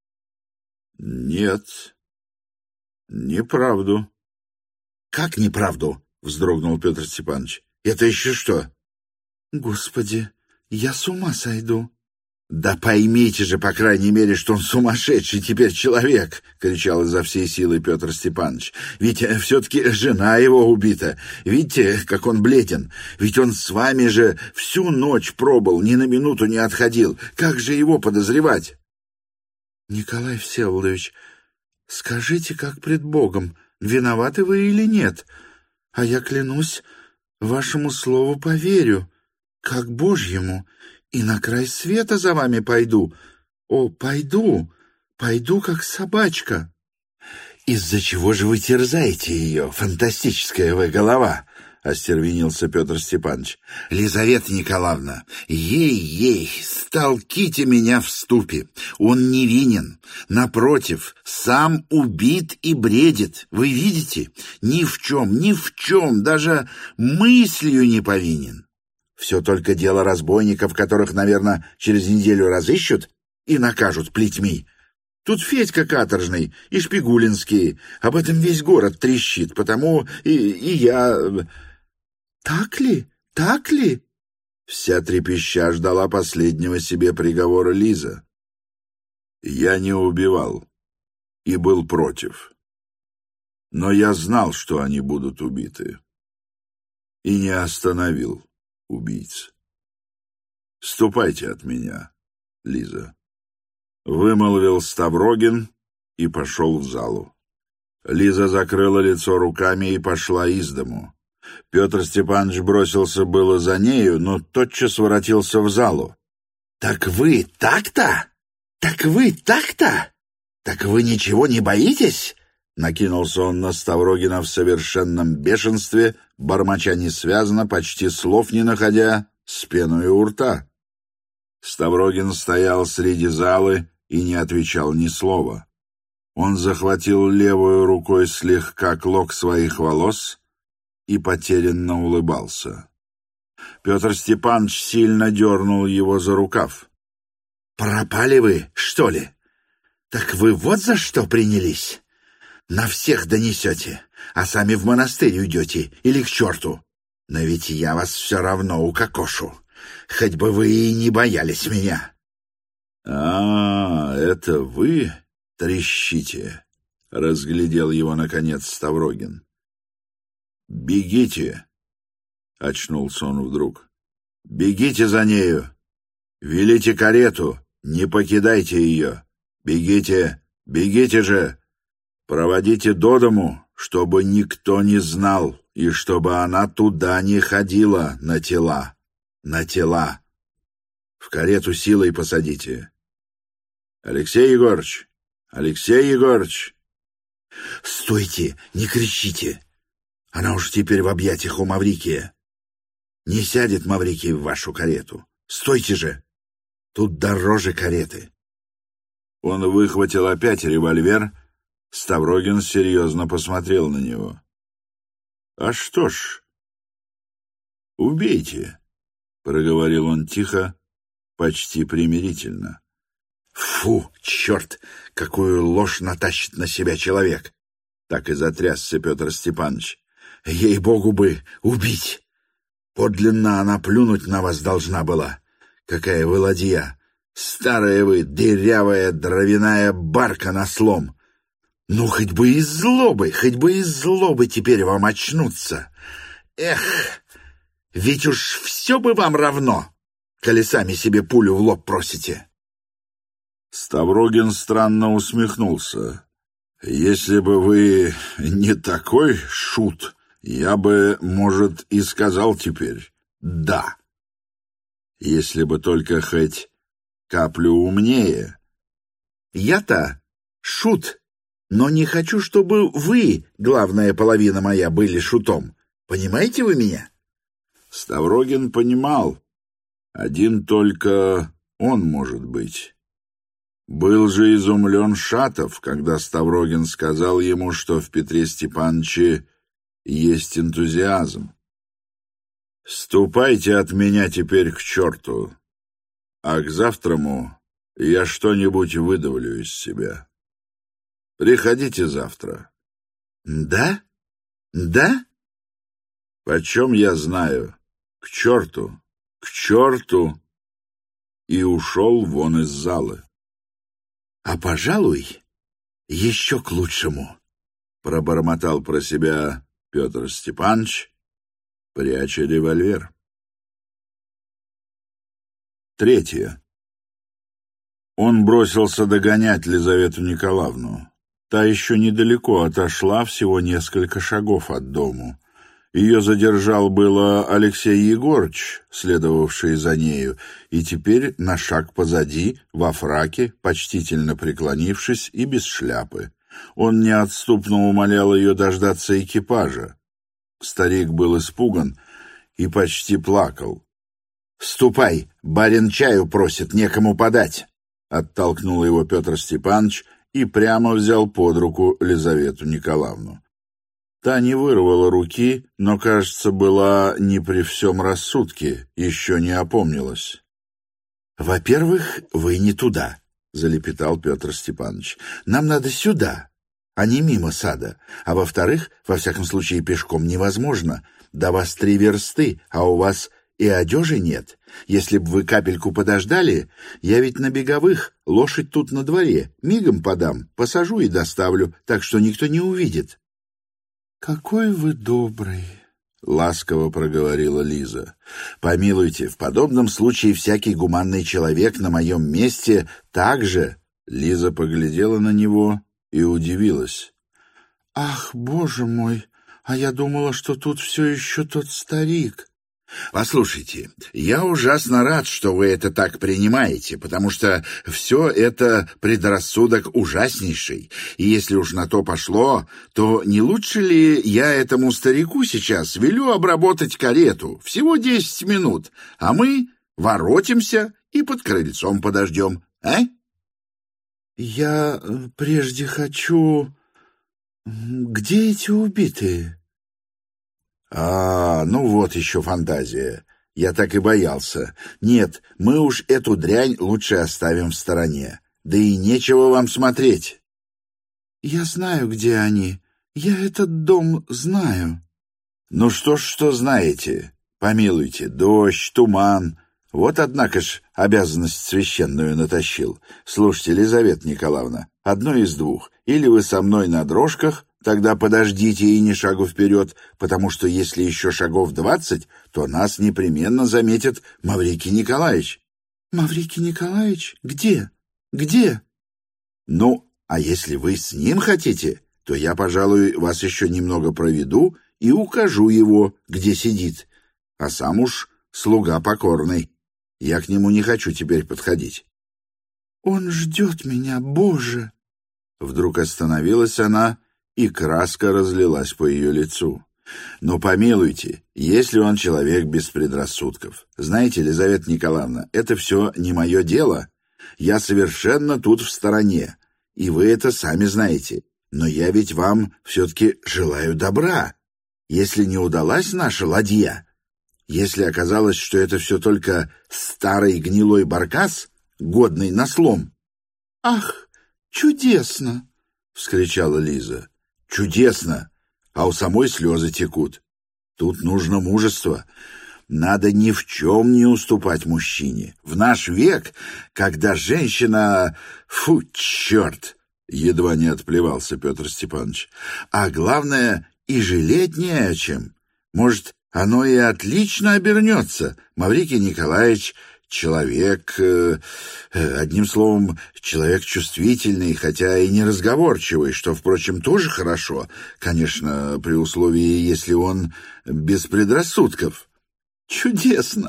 Нет, неправду. Как неправду? Вздрогнул Петр Степанович. Это еще что? Господи, я с ума сойду. «Да поймите же, по крайней мере, что он сумасшедший теперь человек!» — кричал изо всей силы Петр Степанович. «Ведь все-таки жена его убита. Видите, как он бледен? Ведь он с вами же всю ночь пробыл, ни на минуту не отходил. Как же его подозревать?» «Николай Всеволодович, скажите, как пред Богом, виноваты вы или нет? А я, клянусь, вашему слову поверю, как Божьему, и на край света за вами пойду. О, пойду, пойду, как собачка». «Из-за чего же вы терзаете ее, фантастическая вы голова?» — остервенился Петр Степанович. «Лизавета Николаевна, ей-ей, столките меня в ступе. Он невинен. Напротив, сам убит и бредит. Вы видите? Ни в чем, ни в чем, даже мыслью не повинен. Все только дело разбойников, которых, наверное, через неделю разыщут и накажут плетьми. Тут Федька каторжный и Шпигулинский. Об этом весь город трещит, потому и, и я...» «Так ли? Так ли?» Вся трепеща ждала последнего себе приговора Лиза. «Я не убивал и был против. Но я знал, что они будут убиты, и не остановил убийц. Ступайте от меня, Лиза», — вымолвил Ставрогин и пошел в залу. Лиза закрыла лицо руками и пошла из дому. Петр Степанович бросился было за нею, но тотчас воротился в залу. «Так вы так-то? Так вы так-то? Так вы ничего не боитесь?» Накинулся он на Ставрогина в совершенном бешенстве, бормоча несвязно, почти слов не находя, с пеной у рта. Ставрогин стоял среди залы и не отвечал ни слова. Он захватил левой рукой слегка клок своих волос и потерянно улыбался. Петр Степанович сильно дернул его за рукав. «Пропали вы, что ли? Так вы вот за что принялись? На всех донесете, а сами в монастырь уйдете или к черту. Но ведь я вас все равно укокошу, хоть бы вы и не боялись меня». «А, это вы трещите», — разглядел его, наконец, Ставрогин. «Бегите!» — очнулся он вдруг. «Бегите за нею! Велите карету! Не покидайте ее! Бегите! Бегите же! Проводите до дому, чтобы никто не знал, и чтобы она туда не ходила на тела! На тела! В карету силой посадите! Алексей Егорыч! Алексей Егорыч!» «Стойте! Не кричите! Она уж теперь в объятиях у Маврикия. Не сядет Маврикий в вашу карету. Стойте же! Тут дороже кареты». Он выхватил опять револьвер. Ставрогин серьезно посмотрел на него. «А что ж, убейте», — проговорил он тихо, почти примирительно. «Фу, черт, какую ложь натащит на себя человек!» Так и затрясся Петр Степанович. «Ей-богу бы убить! Подлинно она плюнуть на вас должна была. Какая вы ладья! Старая вы, дырявая дровяная барка на слом! Ну, хоть бы из злобы, хоть бы из злобы теперь вам очнуться! Эх, ведь уж все бы вам равно, коли сами себе пулю в лоб просите!» Ставрогин странно усмехнулся. «Если бы вы не такой шут, я бы, может, и сказал теперь «да». Если бы только хоть каплю умнее. Я-то шут, но не хочу, чтобы вы, главная половина моя, были шутом. Понимаете вы меня?» Ставрогин понимал. Один только он может быть. Был же изумлен Шатов, когда Ставрогин сказал ему, что в Петре Степановиче есть энтузиазм. «Ступайте от меня теперь к черту, а к завтраму я что-нибудь выдавлю из себя. Приходите завтра». «Да? Да?» «Почем я знаю? К черту, к черту!» и ушел вон из залы. «А, пожалуй, еще к лучшему», — пробормотал про себя Петр Степанович, пряча револьвер. Третье. Он бросился догонять Лизавету Николаевну. Та еще недалеко отошла, всего несколько шагов от дому. Ее задержал было Алексей Егорыч, следовавший за нею, и теперь на шаг позади, во фраке, почтительно преклонившись и без шляпы. Он неотступно умолял ее дождаться экипажа. Старик был испуган и почти плакал. «Ступай, барин чаю просит, некому подать!» Оттолкнул его Петр Степанович и прямо взял под руку Лизавету Николаевну. Та не вырвала руки, но, кажется, была не при всем рассудке, еще не опомнилась. «Во-первых, вы не туда», — залепетал Петр Степанович. «Нам надо сюда, а не мимо сада. А во-вторых, во всяком случае, пешком невозможно. До вас три версты, а у вас и одежи нет. Если б вы капельку подождали, я ведь на беговых, лошадь тут на дворе, мигом подам, посажу и доставлю, так что никто не увидит». «Какой вы добрый», — ласково проговорила Лиза. «Помилуйте, в подобном случае всякий гуманный человек на моем месте так же...» Лиза поглядела на него и удивилась. «Ах, боже мой, а я думала, что тут все еще тот старик». «Послушайте, я ужасно рад, что вы это так принимаете, потому что все это предрассудок ужаснейший, и если уж на то пошло, то не лучше ли я этому старику сейчас велю обработать карету, всего десять минут, а мы воротимся и под крыльцом подождем, а?» «Я прежде хочу... Где эти убитые?» «А, ну вот еще фантазия. Я так и боялся. Нет, мы уж эту дрянь лучше оставим в стороне. Да и нечего вам смотреть». «Я знаю, где они. Я этот дом знаю». «Ну что ж, что знаете? Помилуйте, дождь, туман. Вот, однако ж, обязанность священную натащил. Слушайте, Лизавета Николаевна, одно из двух. Или вы со мной на дрожках, тогда подождите и ни шагу вперед, потому что если еще шагов двадцать, то нас непременно заметит Маврикий Николаевич». «Маврикий Николаевич? Где? Где?» «Ну, а если вы с ним хотите, то я, пожалуй, вас еще немного проведу и укажу его, где сидит. А сам уж слуга покорный. Я к нему не хочу теперь подходить». «Он ждет меня, Боже!» Вдруг остановилась она, и краска разлилась по ее лицу. «Но помилуйте, если он человек без предрассудков. Знаете, Лизавета Николаевна, это все не мое дело. Я совершенно тут в стороне, и вы это сами знаете. Но я ведь вам все-таки желаю добра. Если не удалась наша ладья, если оказалось, что это все только старый гнилой баркас, годный на слом...» «Ах, чудесно!» — вскричала Лиза. «Чудесно! А у самой слезы текут. Тут нужно мужество. Надо ни в чем не уступать мужчине. В наш век, когда женщина... Фу, черт!» — едва не отплевался Петр Степанович. «А главное, и жалеть не о чем. Может, оно и отлично обернется. Маврикий Николаевич... Человек, э, одним словом, человек чувствительный, хотя и неразговорчивый, что, впрочем, тоже хорошо, конечно, при условии, если он без предрассудков». «Чудесно!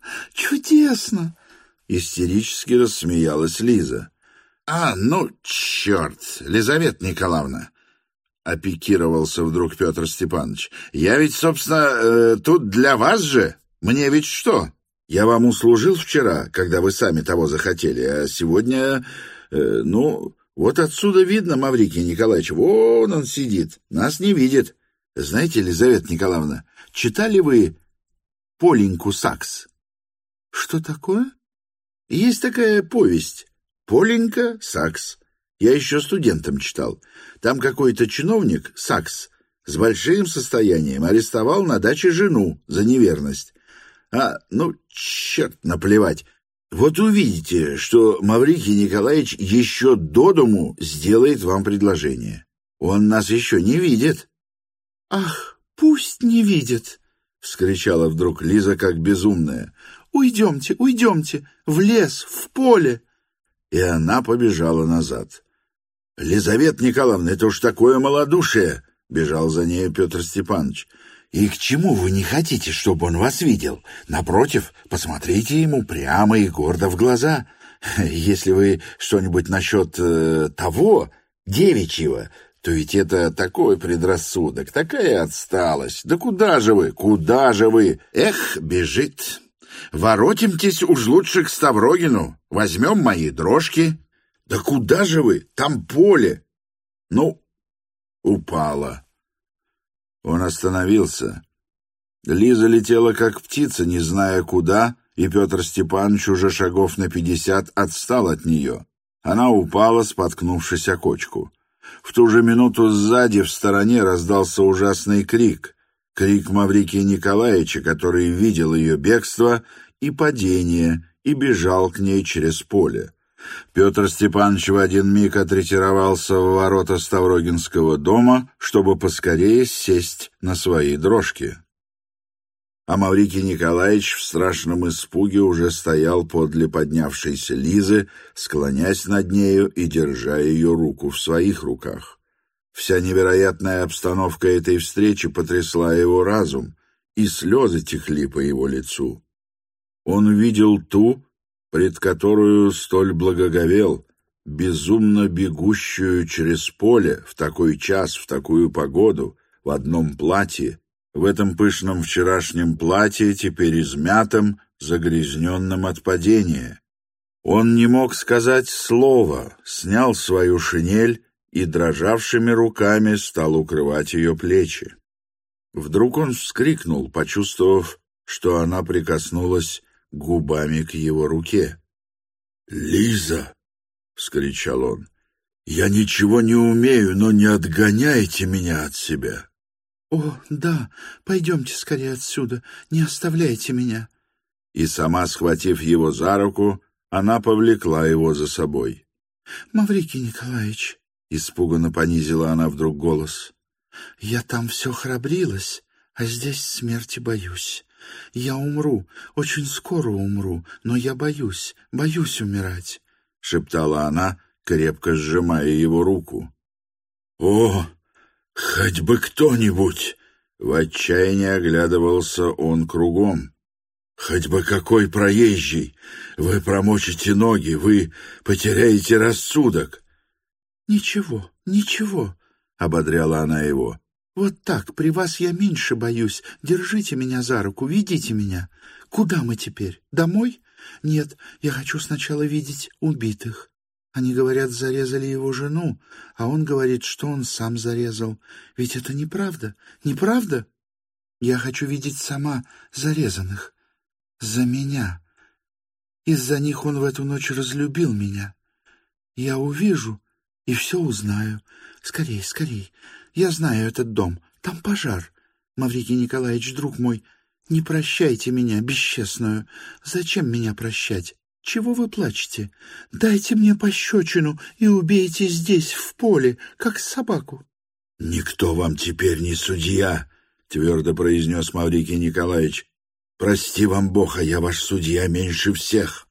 Чудесно!» — истерически рассмеялась Лиза. «А, ну, черт, Лизавета Николаевна!» — опикировался вдруг Петр Степанович. «Я ведь, собственно, э, тут для вас же. Мне ведь что? Я вам услужил вчера, когда вы сами того захотели, а сегодня, э, ну, вот отсюда видно Маврикий Николаевич, вон он сидит, нас не видит. Знаете, Елизавета Николаевна, читали вы Поленьку Сакс?» «Что такое?» «Есть такая повесть «Поленька Сакс». Я еще студентом читал. Там какой-то чиновник, Сакс, с большим состоянием арестовал на даче жену за неверность. А, ну, черт, наплевать. Вот увидите, что Маврикий Николаевич еще до дому сделает вам предложение. Он нас еще не видит». «Ах, пусть не видит!» — вскричала вдруг Лиза, как безумная. «Уйдемте, уйдемте! В лес, в поле!» И она побежала назад. «Лизавета Николаевна, это уж такое малодушие!» — бежал за ней Петр Степанович. «И к чему вы не хотите, чтобы он вас видел? Напротив, посмотрите ему прямо и гордо в глаза. Если вы что-нибудь насчет э, того, девичьего, то ведь это такой предрассудок, такая отсталость. Да куда же вы, куда же вы? Эх, бежит. Воротимтесь уж лучше к Ставрогину, возьмем мои дрожки. Да куда же вы, там поле. Ну, упала». Он остановился. Лиза летела, как птица, не зная куда, и Петр Степанович уже шагов на пятьдесят отстал от нее. Она упала, споткнувшись о кочку. В ту же минуту сзади, в стороне, раздался ужасный крик. Крик Маврикия Николаевича, который видел ее бегство и падение, и бежал к ней через поле. Петр Степанович в один миг отретировался в ворота Ставрогинского дома, чтобы поскорее сесть на свои дрожки. А Маврикий Николаевич в страшном испуге уже стоял подле поднявшейся Лизы, склонясь над нею и держа ее руку в своих руках. Вся невероятная обстановка этой встречи потрясла его разум, и слезы текли по его лицу. Он видел ту, пред которую столь благоговел, безумно бегущую через поле в такой час, в такую погоду, в одном платье, в этом пышном вчерашнем платье, теперь измятом, загрязненном от падения. Он не мог сказать слова, снял свою шинель и дрожавшими руками стал укрывать ее плечи. Вдруг он вскрикнул, почувствовав, что она прикоснулась губами к его руке. «Лиза!» — вскричал он. «Я ничего не умею, но не отгоняйте меня от себя!» «О, да, пойдемте скорее отсюда, не оставляйте меня!» И сама, схватив его за руку, она повлекла его за собой. «Маврикий Николаевич!» — испуганно понизила она вдруг голос. «Я там все храбрилась, а здесь смерти боюсь. Я умру, очень скоро умру, но я боюсь, боюсь умирать», — шептала она, крепко сжимая его руку. «О, хоть бы кто-нибудь!» — в отчаянии оглядывался он кругом. «Хоть бы какой проезжий! Вы промочите ноги, вы потеряете рассудок!» «Ничего, ничего!» — ободряла она его. «Вот так, при вас я меньше боюсь. Держите меня за руку, ведите меня. Куда мы теперь? Домой? Нет, я хочу сначала видеть убитых. Они говорят, зарезали его жену, а он говорит, что он сам зарезал. Ведь это неправда, неправда? Я хочу видеть сама зарезанных. За меня. Из-за них он в эту ночь разлюбил меня. Я увижу и все узнаю. Скорей, скорей. Я знаю этот дом. Там пожар. Маврикий Николаевич, друг мой, не прощайте меня, бесчестную. Зачем меня прощать? Чего вы плачете? Дайте мне пощечину и убейте здесь, в поле, как собаку». «Никто вам теперь не судья», — твердо произнес Маврикий Николаевич. «Прости вам Бог, а я ваш судья меньше всех».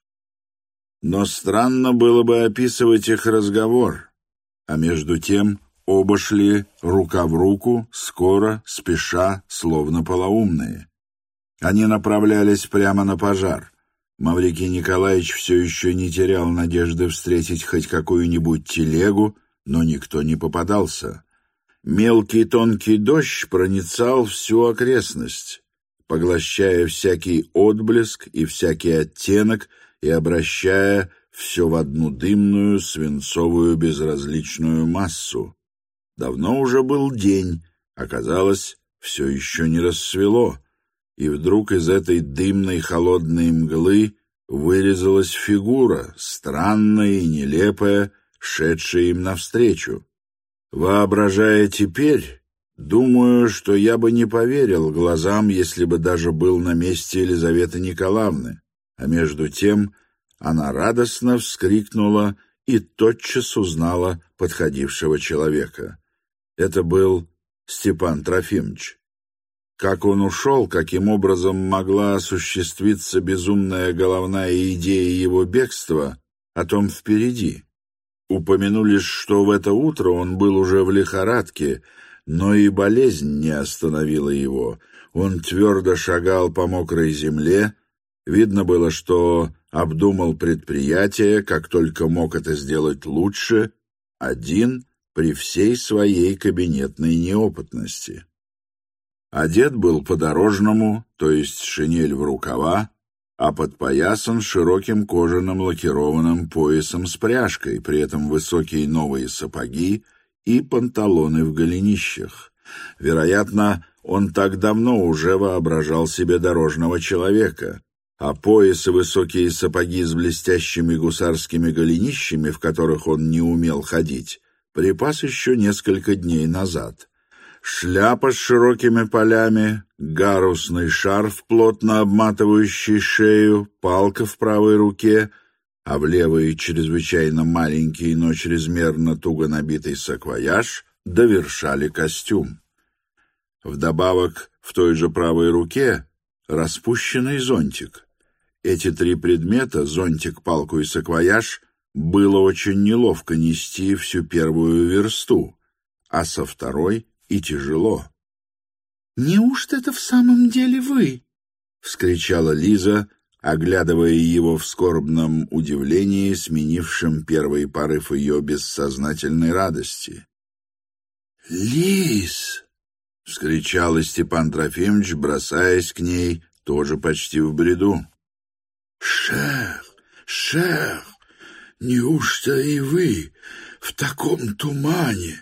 Но странно было бы описывать их разговор, а между тем оба шли рука в руку, скоро, спеша, словно полоумные. Они направлялись прямо на пожар. Маврикий Николаевич все еще не терял надежды встретить хоть какую-нибудь телегу, но никто не попадался. Мелкий тонкий дождь проницал всю окрестность, поглощая всякий отблеск и всякий оттенок и обращая все в одну дымную, свинцовую, безразличную массу. Давно уже был день, оказалось, все еще не рассвело, и вдруг из этой дымной холодной мглы вырезалась фигура, странная и нелепая, шедшая им навстречу. Воображая теперь, думаю, что я бы не поверил глазам, если бы даже был на месте Елизаветы Николаевны, а между тем Она радостно вскрикнула и тотчас узнала подходившего человека. Это был Степан Трофимович. Как он ушел, каким образом могла осуществиться безумная головная идея его бегства, о том впереди. Упомянули, что в это утро он был уже в лихорадке, но и болезнь не остановила его. Он твердо шагал по мокрой земле. Видно было, что обдумал предприятие, как только мог это сделать лучше, один при всей своей кабинетной неопытности. Одет был по-дорожному, то есть шинель в рукава, а подпоясан широким кожаным лакированным поясом с пряжкой, при этом высокие новые сапоги и панталоны в голенищах. Вероятно, он так давно уже воображал себе дорожного человека, а пояс и высокие сапоги с блестящими гусарскими голенищами, в которых он не умел ходить, припас еще несколько дней назад. Шляпа с широкими полями, гарусный шарф, плотно обматывающий шею, палка в правой руке, а в левой чрезвычайно маленький, но чрезмерно туго набитый саквояж довершали костюм. Вдобавок, в той же правой руке распущенный зонтик. Эти три предмета, зонтик, палку и саквояж, было очень неловко нести всю первую версту, а со второй и тяжело. «Неужто это в самом деле вы?» — вскричала Лиза, оглядывая его в скорбном удивлении, сменившем первый порыв ее бессознательной радости. «Лиз!» — вскричал Степан Трофимович, бросаясь к ней, тоже почти в бреду. «Шер, шер, неужто и вы в таком тумане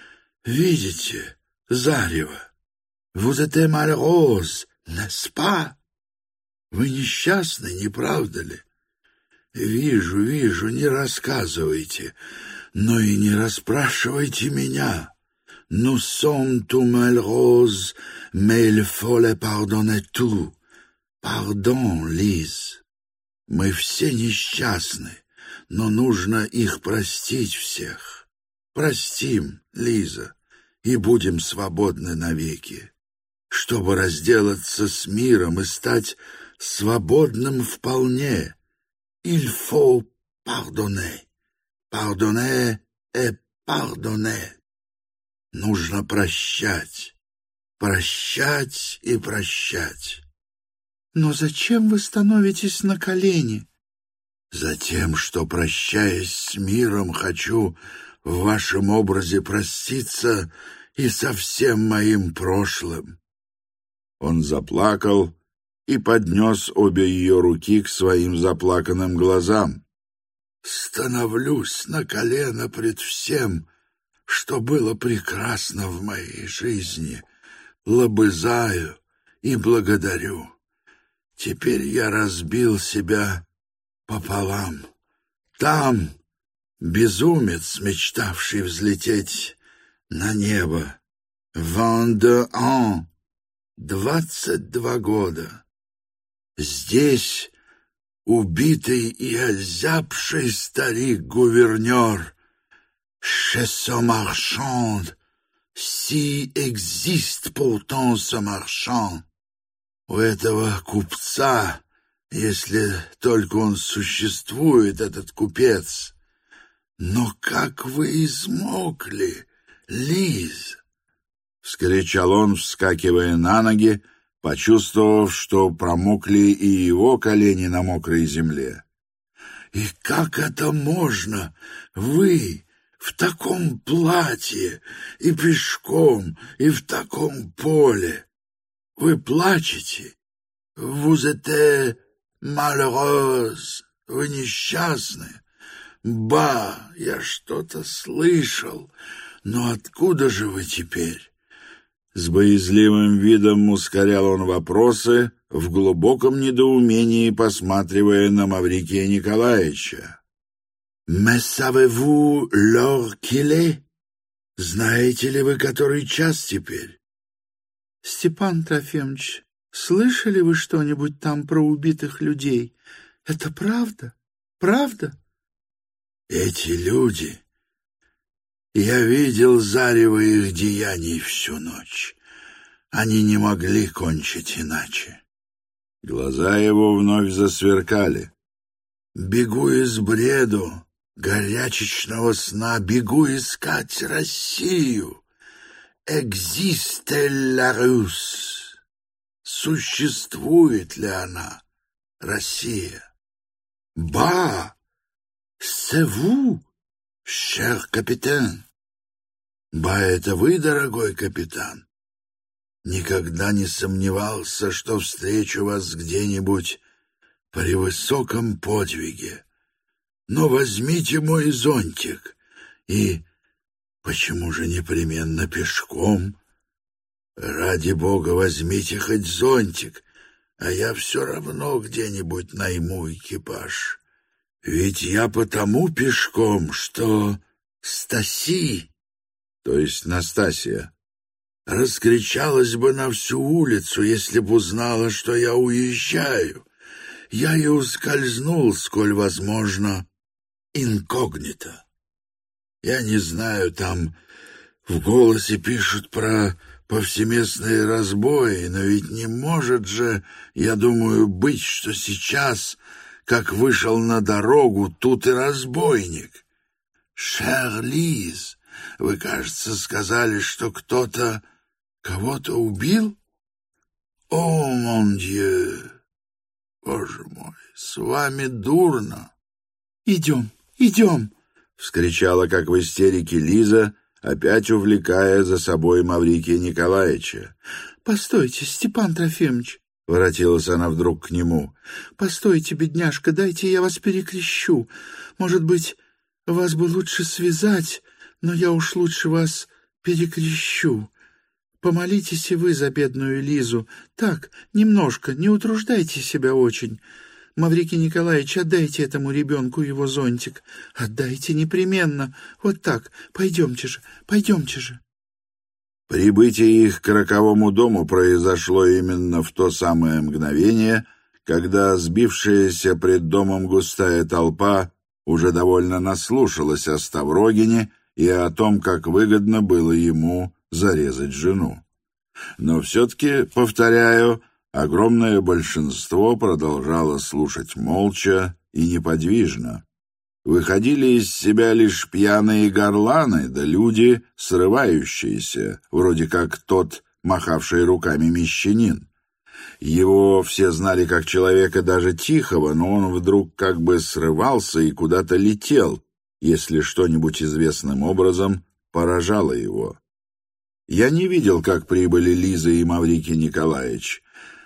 видите зарево? Vous êtes malheureuse, n'est-ce pas? Вы несчастны, не правда ли? Вижу, вижу, не рассказывайте, но и не расспрашивайте меня. Nous sommes tous malheureux, mais il faut les pardonner tout. Pardon, Лиз. Мы все несчастны, но нужно их простить всех. Простим, Лиза, и будем свободны навеки. Чтобы разделаться с миром и стать свободным вполне, il faut pardonner, pardonner et pardonner. Нужно прощать, прощать и прощать. «Но зачем вы становитесь на колени?» «Затем, что, прощаясь с миром, хочу в вашем образе проститься и со всем моим прошлым». Он заплакал и поднес обе ее руки к своим заплаканным глазам. «Становлюсь на колено пред всем, что было прекрасно в моей жизни, лобызаю и благодарю. Теперь я разбил себя пополам. Там безумец, мечтавший взлететь на небо. Vingt-deux ans, двадцать два года. Здесь убитый и озябший старик-гувернер. Chez ce marchand, si existe pourtant ce marchand. У этого купца, если только он существует, этот купец. Но как вы измокли, Лиз!» — вскричал он, вскакивая на ноги, почувствовав, что промокли и его колени на мокрой земле. «И как это можно, вы, в таком платье, и пешком, и в таком поле? Вы плачете? Vous êtes malheureuse, вы несчастны? Ба, я что-то слышал, но откуда же вы теперь?» С боязливым видом ускорял он вопросы, в глубоком недоумении посматривая на Маврикия Николаевича. «Mais savez-vous l'heure qu'il est? Знаете ли вы, который час теперь?» «Степан Трофимович, слышали вы что-нибудь там про убитых людей? Это правда?» Правда? Эти люди... Я видел зарево их деяний всю ночь. Они не могли кончить иначе. Глаза его вновь засверкали. Бегу из бреду, горячечного сна, бегу искать Россию. Экзисте ла Рус. Существует ли она, Россия? Ба, c'est vous, cher капитан. Ба, это вы, дорогой капитан? Никогда не сомневался, что встречу вас где-нибудь при высоком подвиге. Но возьмите мой зонтик и... Почему же непременно пешком? Ради бога, возьмите хоть зонтик, а я все равно где-нибудь найму экипаж. Ведь я потому пешком, что Стаси, то есть Настасья, раскричалась бы на всю улицу, если б узнала, что я уезжаю. Я и ускользнул, сколь возможно, инкогнито. Я не знаю, там в «Голосе» пишут про повсеместные разбои, но ведь не может же, я думаю, быть, что сейчас, как вышел на дорогу, тут и разбойник. «Шер Лиз, вы, кажется, сказали, что кто-то кого-то убил? О, мон дьё! Боже мой, с вами дурно!» «Идем, идем!» — вскричала, как в истерике, Лиза, опять увлекая за собой Маврикия Николаевича. «Постойте, Степан Трофимович!» — воротилась она вдруг к нему. «Постойте, бедняжка, дайте я вас перекрещу. Может быть, вас бы лучше связать, но я уж лучше вас перекрещу. Помолитесь и вы за бедную Лизу. Так, немножко, не утруждайте себя очень. Маврикий Николаевич, отдайте этому ребенку его зонтик. Отдайте непременно. Вот так. Пойдемте же, пойдемте же». Прибытие их к роковому дому произошло именно в то самое мгновение, когда сбившаяся пред домом густая толпа уже довольно наслушалась о Ставрогине и о том, как выгодно было ему зарезать жену. Но все-таки, повторяю, огромное большинство продолжало слушать молча и неподвижно. Выходили из себя лишь пьяные горланы, да люди, срывающиеся, вроде как тот, махавший руками мещанин. Его все знали как человека даже тихого, но он вдруг как бы срывался и куда-то летел, если что-нибудь известным образом поражало его. Я не видел, как прибыли Лиза и Маврикий Николаевич.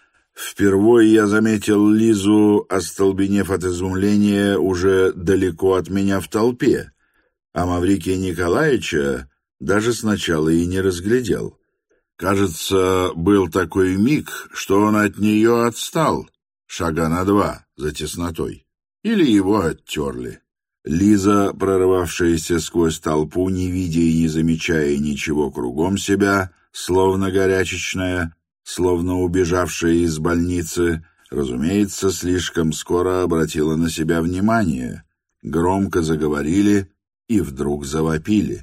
Впервые я заметил Лизу, остолбенев от изумления, уже далеко от меня в толпе, а Маврикия Николаевича даже сначала и не разглядел. Кажется, был такой миг, что он от нее отстал, шага на два, за теснотой. Или его оттерли. Лиза, прорывавшаяся сквозь толпу, не видя и не замечая ничего кругом себя, словно горячечная, словно убежавшая из больницы, разумеется, слишком скоро обратила на себя внимание. Громко заговорили и вдруг завопили.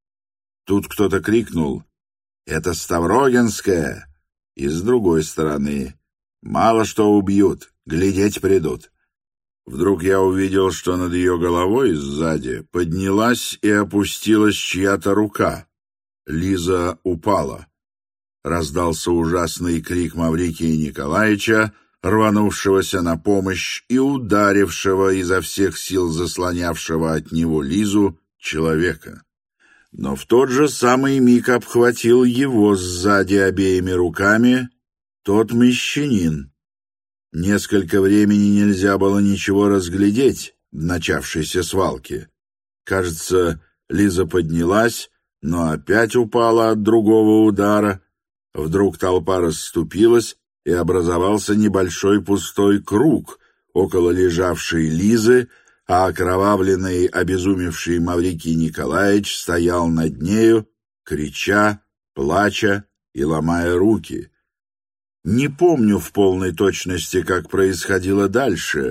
Тут кто-то крикнул: «Это Ставрогинская!» И с другой стороны: «Мало что убьют, глядеть придут». Вдруг я увидел, что над ее головой сзади поднялась и опустилась чья-то рука. Лиза упала. Раздался ужасный крик Маврикия Николаевича, рванувшегося на помощь и ударившего изо всех сил заслонявшего от него Лизу человека. Но в тот же самый миг обхватил его сзади обеими руками тот мещанин. Несколько времени нельзя было ничего разглядеть в начавшейся свалке. Кажется, Лиза поднялась, но опять упала от другого удара. Вдруг толпа расступилась, и образовался небольшой пустой круг около лежавшей Лизы, а окровавленный, обезумевший Маврикий Николаевич стоял над нею, крича, плача и ломая руки. Не помню в полной точности, как происходило дальше,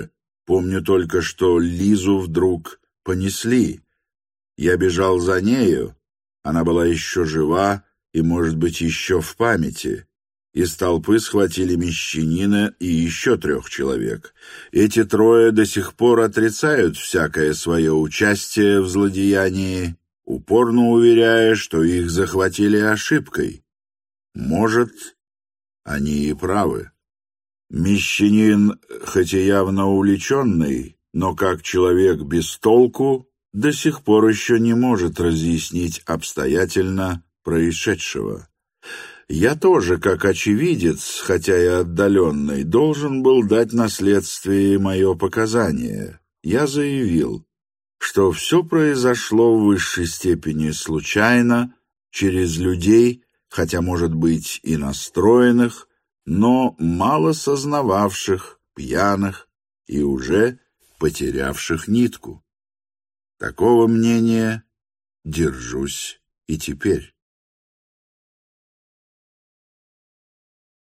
Помню только, что Лизу вдруг понесли. Я бежал за нею, она была еще жива и, может быть, еще в памяти. Из толпы схватили мещанина и еще трех человек. Эти трое до сих пор отрицают всякое свое участие в злодеянии, упорно уверяя, что их захватили ошибкой. Может, они и правы. Мещанин, хоть и явно увлеченный, но как человек без толку, до сих пор еще не может разъяснить обстоятельно происшедшего. Я тоже, как очевидец, хотя и отдаленный, должен был дать на следствии мое показание. Я заявил, что все произошло в высшей степени случайно, через людей, хотя, может быть, и настроенных, но мало сознававших, пьяных и уже потерявших нитку. Такого мнения держусь и теперь.